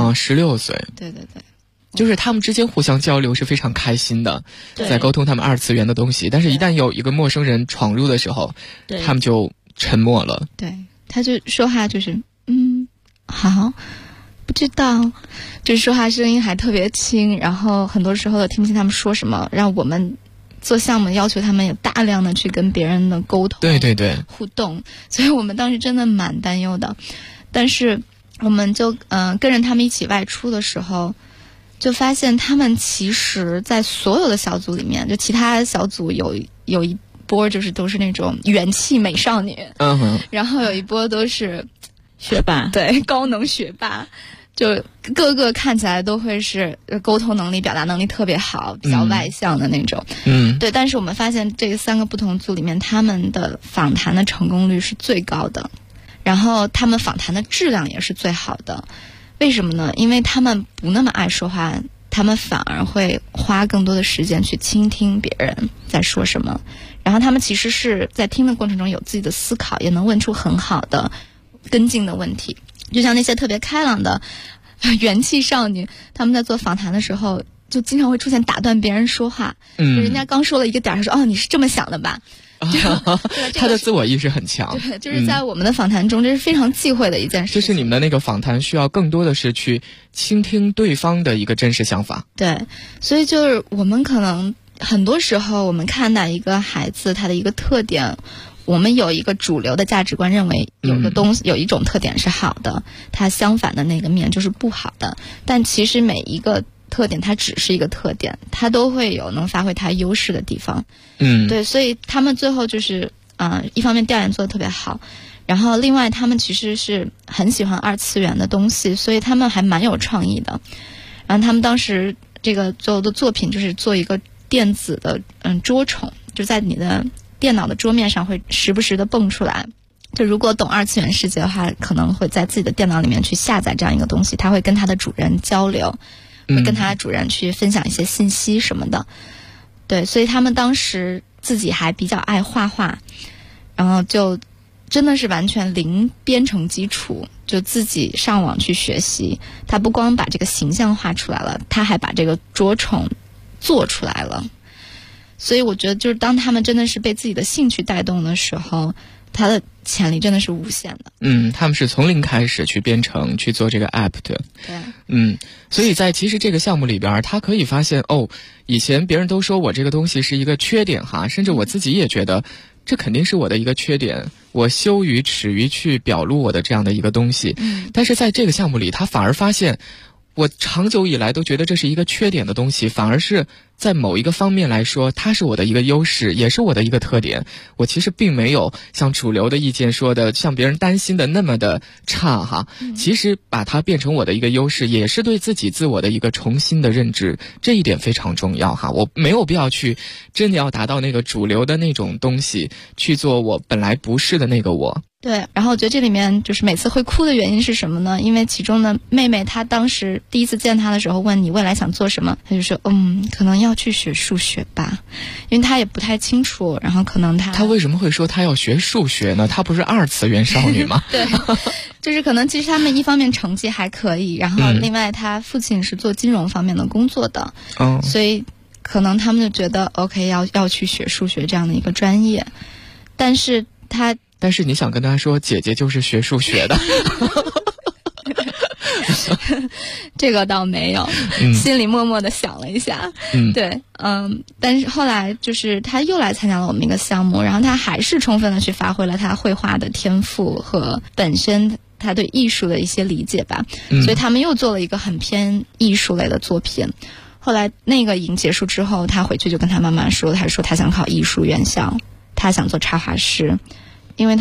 16岁。 对。 就是他们之间互相交流是非常开心的，在沟通他们2次元的东西，但是一旦有一个陌生人闯入的时候，他们就沉默了。 对，他就说话就是好，不知道，就是说话声音还特别轻，然后很多时候都听不清他们说什么，让我们做项目要求他们有大量的去跟别人的沟通， 对互动，所以我们当时真的蛮担忧的。但是我们就跟着他们一起外出的时候，就发现他们其实在所有的小组里面，就其他小组有一波就是都是那种元气美少女，然后有一波都是学霸， 对，高能学霸，就各个看起来都会是沟通能力、表达能力特别好、比较外向的那种。对。但是我们发现这3个不同组里面，他们的访谈的成功率是最高的，然后他们访谈的质量也是最好的。为什么呢？因为他们不那么爱说话，他们反而会花更多的时间去倾听别人在说什么，然后他们其实是在听的过程中有自己的思考，也能问出很好的跟进的问题。就像那些特别开朗的元气少女，他们在做访谈的时候就经常会出现打断别人说话，就人家刚说了一个点，他说你是这么想的吧。 他的自我意识很强。 对，就是在我们的访谈中，这是非常忌讳的一件事情。 就是你们的那个访谈需要更多的是去倾听对方的一个真实想法。 对，所以就是我们可能很多时候我们看待一个孩子他的一个特点，我们有一个主流的价值观，认为有个东西有一种特点是好的，它相反的那个面就是不好的。但其实每一个特点它只是一个特点，它都会有能发挥它优势的地方。对，所以他们最后就是一方面调研做得特别好，然后另外他们其实是很喜欢2次元的东西，所以他们还蛮有创意的。然后他们当时这个做的作品就是做一个电子的捉虫，就在你的电脑的桌面上会时不时的蹦出来。就如果懂2次元世界的话，可能会在自己的电脑里面去下载这样一个东西，他会跟他的主人交流，会跟他的主人去分享一些信息什么的。对，所以他们当时自己还比较爱画画，然后就真的是完全零编程基础，就自己上网去学习。他不光把这个形象画出来了，他还把这个捉虫做出来了。所以我觉得就是当他们真的是被自己的兴趣带动的时候，他的潜力真的是无限的。 他们是从零开始去编程去做这个 app 的。 对。 所以在其实这个项目里边，他可以发现以前别人都说我这个东西是一个缺点哈，甚至我自己也觉得这肯定是我的一个缺点，我羞于耻于去表露我的这样的一个东西。但是在这个项目里，他反而发现我长久以来都觉得这是一个缺点的东西，反而是在某一个方面来说，它是我的一个优势，也是我的一个特点。我其实并没有像主流的意见说的，像别人担心的那么的差哈。其实把它变成我的一个优势，也是对自己自我的一个重新的认知，这一点非常重要哈。我没有必要去真的要达到那个主流的那种东西，去做我本来不是的那个我。 对，然后我觉得这里面就是每次会哭的原因是什么呢？因为其中的妹妹她当时第一次见她的时候问你未来想做什么，她就说可能要去学数学吧，因为她也不太清楚，然后可能她为什么会说她要学数学呢？她不是2次元少女吗？ 对，就是可能其实他们一方面成绩还可以，然后另外她父亲是做金融方面的工作的，所以可能他们就觉得 OK 要去学数学这样的一个专业，但是你想跟他说姐姐就是学数学的这个倒没有，心里默默的想了一下。对，但是后来就是他又来参加了我们一个项目，然后他还是充分的去发挥了他绘画的天赋和本身他对艺术的一些理解吧，所以他们又做了一个很偏艺术类的作品。后来那个营结束之后，他回去就跟他妈妈说，他说他想考艺术院校，他想做插画师，因为他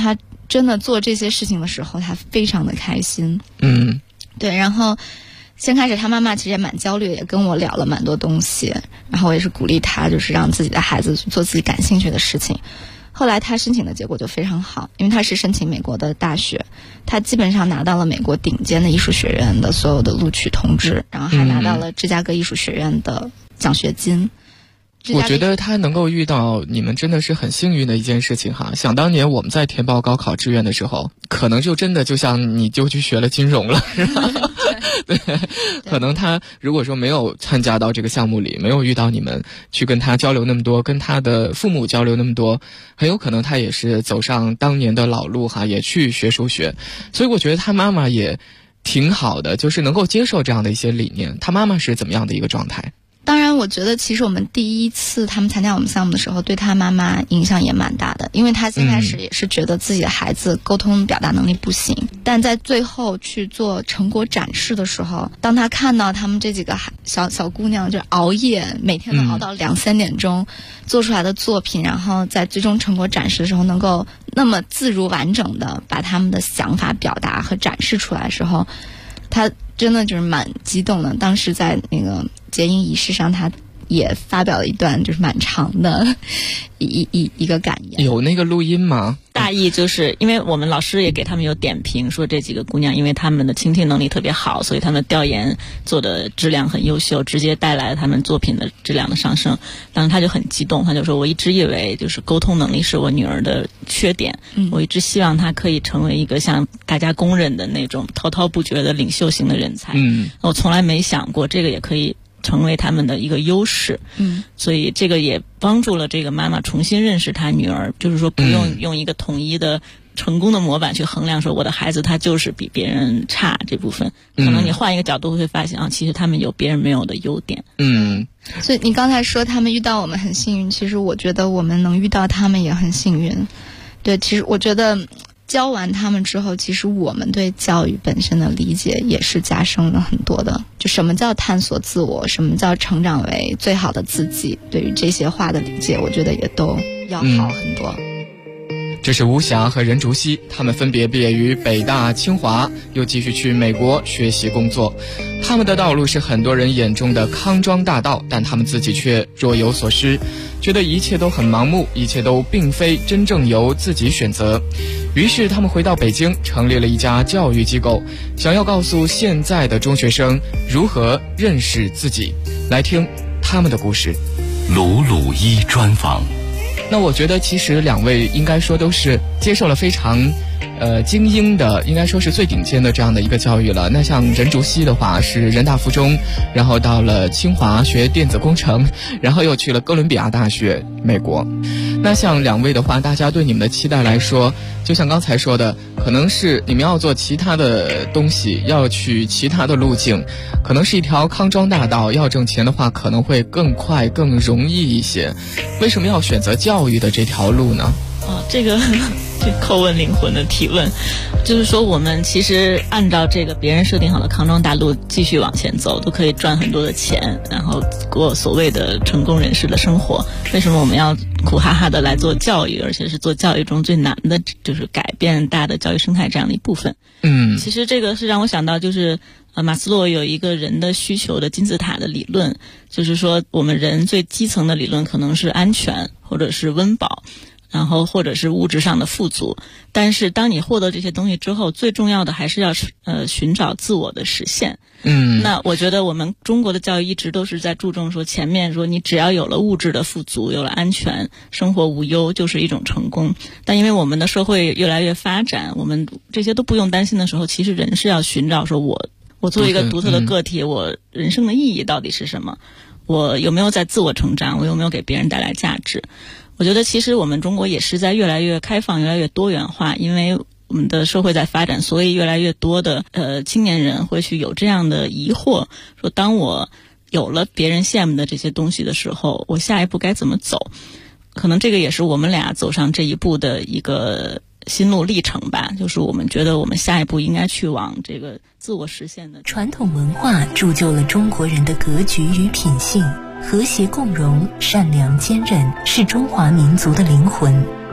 真的做这些事情的时候，他非常的开心。对，然后先开始他妈妈其实也蛮焦虑，也跟我聊了蛮多东西，然后我也是鼓励他，就是让自己的孩子去做自己感兴趣的事情。后来他申请的结果就非常好，因为他是申请美国的大学，他基本上拿到了美国顶尖的艺术学院的所有的录取通知，然后还拿到了芝加哥艺术学院的奖学金。 我觉得他能够遇到你们真的是很幸运的一件事情哈。想当年我们在填报高考志愿的时候，可能就真的就像你就去学了金融了，是吧？对，可能他如果说没有参加到这个项目里，没有遇到你们去跟他交流那么多，跟他的父母交流那么多，很有可能他也是走上当年的老路哈，也去学数学。所以我觉得他妈妈也挺好的，就是能够接受这样的一些理念。他妈妈是怎么样的一个状态？ 当然我觉得其实我们第一次他们参加我们项目的时候，对他妈妈影响也蛮大的，因为他先开始也是觉得自己的孩子沟通表达能力不行，但在最后去做成果展示的时候，当他看到他们这几个小姑娘就熬夜每天都熬到2-3点钟做出来的作品，然后在最终成果展示的时候能够那么自如完整的把他们的想法表达和展示出来的时候，他真的就是蛮激动的。当时在那个结营仪式上，他也发表了一段就是蛮长的一个感言。 有那个录音吗？ 大意就是因为我们老师也给他们有点评，说这几个姑娘因为他们的倾听能力特别好，所以他们调研做的质量很优秀，直接带来了他们作品的质量的上升。当时他就很激动，他就说我一直以为就是沟通能力是我女儿的缺点，我一直希望她可以成为一个像大家公认的那种滔滔不绝的领袖型的人才。我从来没想过这个也可以成为他们的一个优势。所以这个也帮助了这个妈妈重新认识她女儿，就是说不用用一个统一的成功的模板去衡量说我的孩子他就是比别人差，这部分可能你换一个角度会发现啊，其实他们有别人没有的优点。 所以你刚才说他们遇到我们很幸运，其实我觉得我们能遇到他们也很幸运。对，其实我觉得教完他们之后，其实我们对教育本身的理解也是加深了很多的。就什么叫探索自我，什么叫成长为最好的自己，对于这些话的理解，我觉得也都要好很多。 这是吴霞和任竹溪，他们分别毕业于北大、清华，又继续去美国学习工作。他们的道路是很多人眼中的康庄大道，但他们自己却若有所失，觉得一切都很盲目，一切都并非真正由自己选择。于是他们回到北京，成立了一家教育机构，想要告诉现在的中学生如何认识自己。来听他们的故事。 鲁鲁一专访。 那我觉得其实两位应该说都是接受了非常精英的，应该说是最顶尖的这样的一个教育了。那像任竹溪的话是人大附中，然后到了清华学电子工程，然后又去了哥伦比亚大学美国。那像两位的话，大家对你们的期待来说，就像刚才说的，可能是你们要做其他的东西，要去其他的路径，可能是一条康庄大道，要挣钱的话可能会更快更容易一些。为什么要选择教育的这条路呢？ 这个叩问灵魂的提问，就是说我们其实按照这个别人设定好的康庄大路继续往前走，都可以赚很多的钱，然后过所谓的成功人士的生活。为什么我们要苦哈哈的来做教育，而且是做教育中最难的，就是改变大的教育生态这样的一部分。其实这个是让我想到就是马斯洛有一个人的需求的金字塔的理论，就是说我们人最基层的理论可能是安全或者是温饱，然后或者是物质上的富足，但是当你获得这些东西之后，最重要的还是要寻找自我的实现。那我觉得我们中国的教育一直都是在注重说前面说你只要有了物质的富足，有了安全，生活无忧就是一种成功。但因为我们的社会越来越发展，我们这些都不用担心的时候，其实人是要寻找说我作为一个独特的个体，我人生的意义到底是什么？我有没有在自我成长？我有没有给别人带来价值？我觉得其实我们中国也是在越来越开放，越来越多元化，因为我们的社会在发展，所以越来越多的青年人会去有这样的疑惑，说当我有了别人羡慕的这些东西的时候，我下一步该怎么走？可能这个也是我们俩走上这一步的一个心路历程吧，就是我们觉得我们下一步应该去往这个自我实现的。 传统文化铸就了中国人的格局与品性，和谐共荣、善良坚韧是中华民族的灵魂。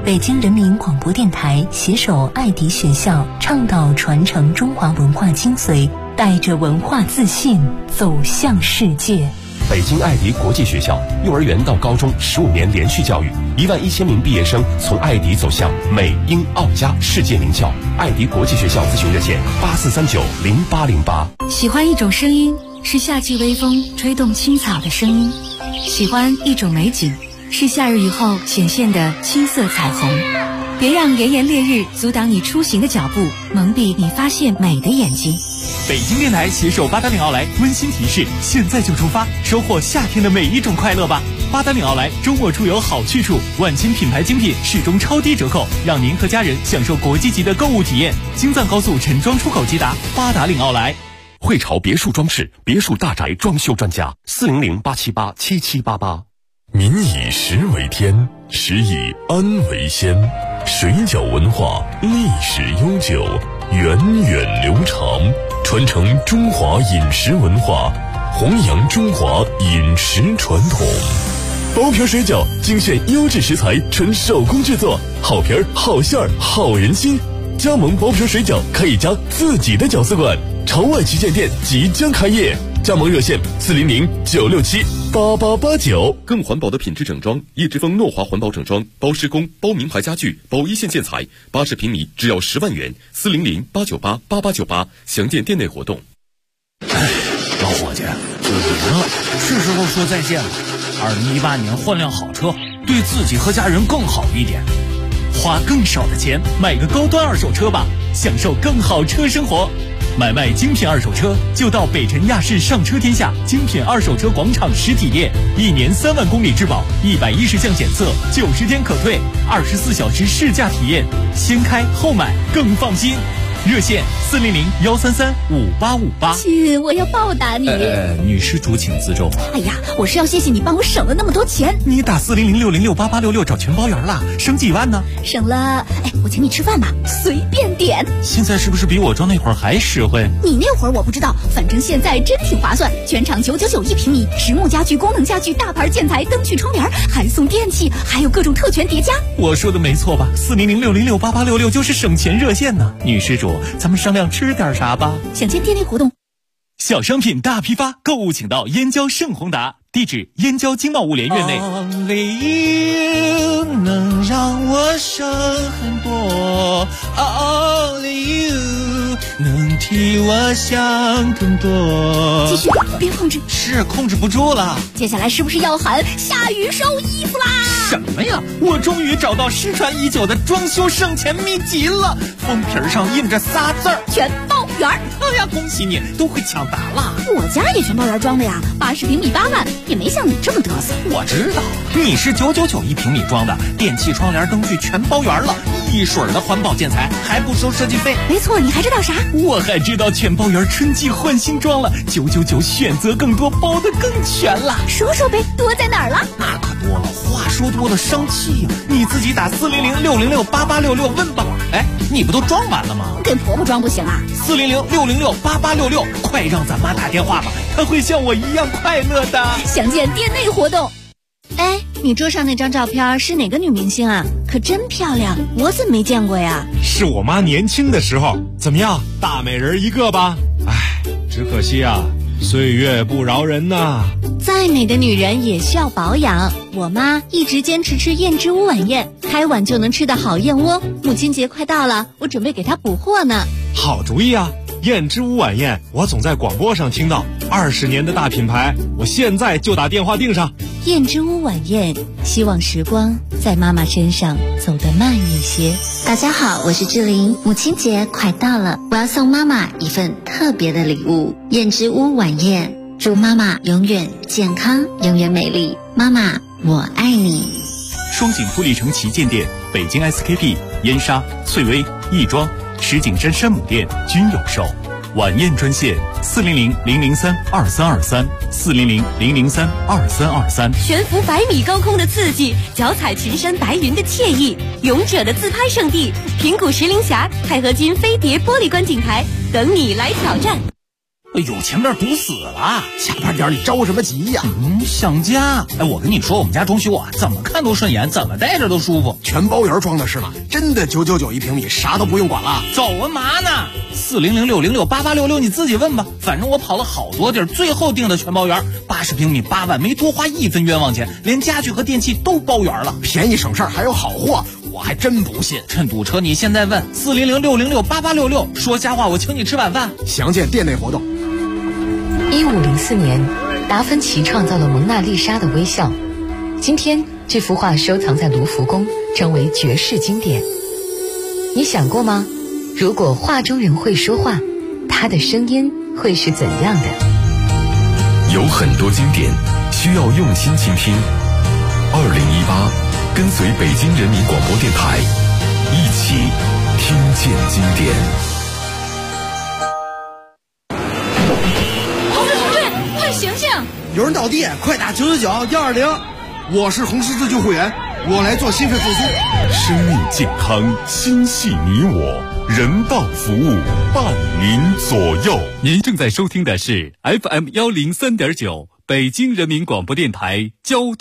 北京人民广播电台携手爱迪学校，倡导传承中华文化精髓，带着文化自信走向世界。 北京爱迪国际学校幼儿园到高中15年连续教育，11000名毕业生从爱迪走向美英澳加世界名校。爱迪国际学校咨询热线84390808。 喜欢一种声音，是夏季微风吹动青草的声音；喜欢一种美景，是夏日雨后显现的青色彩虹。别让炎炎烈日阻挡你出行的脚步，蒙蔽你发现美的眼睛。 北京电台携手八达岭奥莱温馨提示：现在就出发，收获夏天的每一种快乐吧！八达岭奥莱周末出游好去处，万千品牌精品始终超低折扣，让您和家人享受国际级的购物体验。京藏高速陈庄出口捷达，八达岭奥莱。 汇潮别墅装饰别墅大宅装修专家，400-878-7788。 民以食为天，食以安为先。水饺文化历史悠久，源远流长，传承中华饮食文化，弘扬中华饮食传统。包皮水饺精选优质食材，纯手工制作，好皮儿好馅儿好人心。加盟包皮水饺可以加自己的饺子馆，朝外旗舰店即将开业。加盟热线400-967-8889。 更环保的品质整装，叶之峰诺华环保整装，包施工、包名牌家具、包一线建材，80平米只要10万元，400-898-8898，详见店内活动。 哎，老伙计，我觉得是时候说再见了。2018年换辆好车，对自己和家人更好一点。 花更少的钱买个高端二手车吧，享受更好车生活。买卖精品二手车就到北辰亚市上车天下精品二手车广场实体店，1年3万公里质保，110项检测，90天可退，24小时试驾体验，先开后买更放心。热线400-133-5858。 亲，我要报答你。 女施主请自重。 哎呀，我是要谢谢你帮我省了那么多钱。 你打400-606-8866找全包圆了，省几万呢？ 省了，我请你吃饭吧，随便点。 现在是不是比我装那会儿还实惠？ 你那会儿我不知道，反正现在真挺划算，全场999一平米，实木家具、功能家具、大牌建材、灯具、窗帘，还送电器，还有各种特权叠加。 我说的没错吧？400-606-8866就是省钱热线呢。女施主，咱们商量吃点啥吧？ 想见店内活动， 小商品大批发，购物请到燕郊盛宏达，地址燕郊经贸物联院内。 Only you 能让我省很多 ，Only you 能替我想更多。 继续，别控制， 是控制不住了。 接下来是不是要喊下雨收衣服啦？ 什么呀？我终于找到失传已久的装修省钱秘籍了，封皮上印着仨字儿： 全包圆。 哎呀，恭喜你，都会抢答了。 我家也全包圆装的呀，80平米8万，也没像你这么嘚瑟。 我知道，你是999一平米装的，电器、窗帘、灯具全包圆了，一水儿的环保建材，还不收设计费。 没错，你还知道啥？ 我还知道全包圆春季换新装了，999选择更多，包得更全了。 说说呗，多在哪儿了？ 那可多了，话说多了伤气呀。你自己打400-606-8866问吧。哎，你不都装完了吗？ 给婆婆装不行啊 ？400-606-8866，快让咱妈打电话吧，她会像我一样快乐的。 详见店内活动。哎，你桌上那张照片是哪个女明星啊？可真漂亮，我怎么没见过呀？ 是我妈年轻的时候。怎么样，大美人一个吧？哎，只可惜啊，岁月不饶人呐。 再美的女人也需要保养，我妈一直坚持吃燕之屋晚宴，开碗就能吃的好燕窝。母亲节快到了，我准备给她补货呢。 好主意啊！燕之屋晚宴，我总在广播上听到，20年的大品牌，我现在就打电话订上。 燕之屋晚宴，希望时光在妈妈身上走得慢一些。 大家好，我是志玲，母亲节快到了，我要送妈妈一份特别的礼物——燕之屋晚宴，祝妈妈永远健康，永远美丽。妈妈，我爱你。 双井富力城旗舰店、北京 SKP、燕莎、翠微、亦庄、石景山山姆店均有售。晚宴专线400-003-2323，400-003-2323。 悬浮100米高空的刺激，脚踩群山白云的惬意，勇者的自拍圣地平谷石林峡钛合金飞碟玻璃观景台等你来挑战。 有前面堵死了。 下班点你着什么急呀？ 想家。我跟你说，我们家装修啊，怎么看都顺眼，怎么待着都舒服。 全包圆装的是吗？真的999一平米，啥都不用管了。 走啊嘛呢？4006068866，你自己问吧。反正我跑了好多地儿，最后定的全包圆，80平米8万，没多花1分冤枉钱，连家具和电器都包圆了， 便宜省事儿还有好货。我还真不信。 趁堵车，你现在问4006068866，说瞎话我请你吃晚饭。 详见店内活动。 1504年，达芬奇创造了蒙娜丽莎的微笑。今天，这幅画收藏在卢浮宫，成为绝世经典。你想过吗？如果画中人会说话，他的声音会是怎样的？ 有很多经典需要用心倾听。2018，跟随北京人民广播电台，一起听见经典。 醒醒！ 有人倒地，快打999-120。我是红十字救护员，我来做心肺复苏。 生命健康，心系你我，人道服务伴您左右。 您正在收听的是 FM103.9北京人民广播电台交通。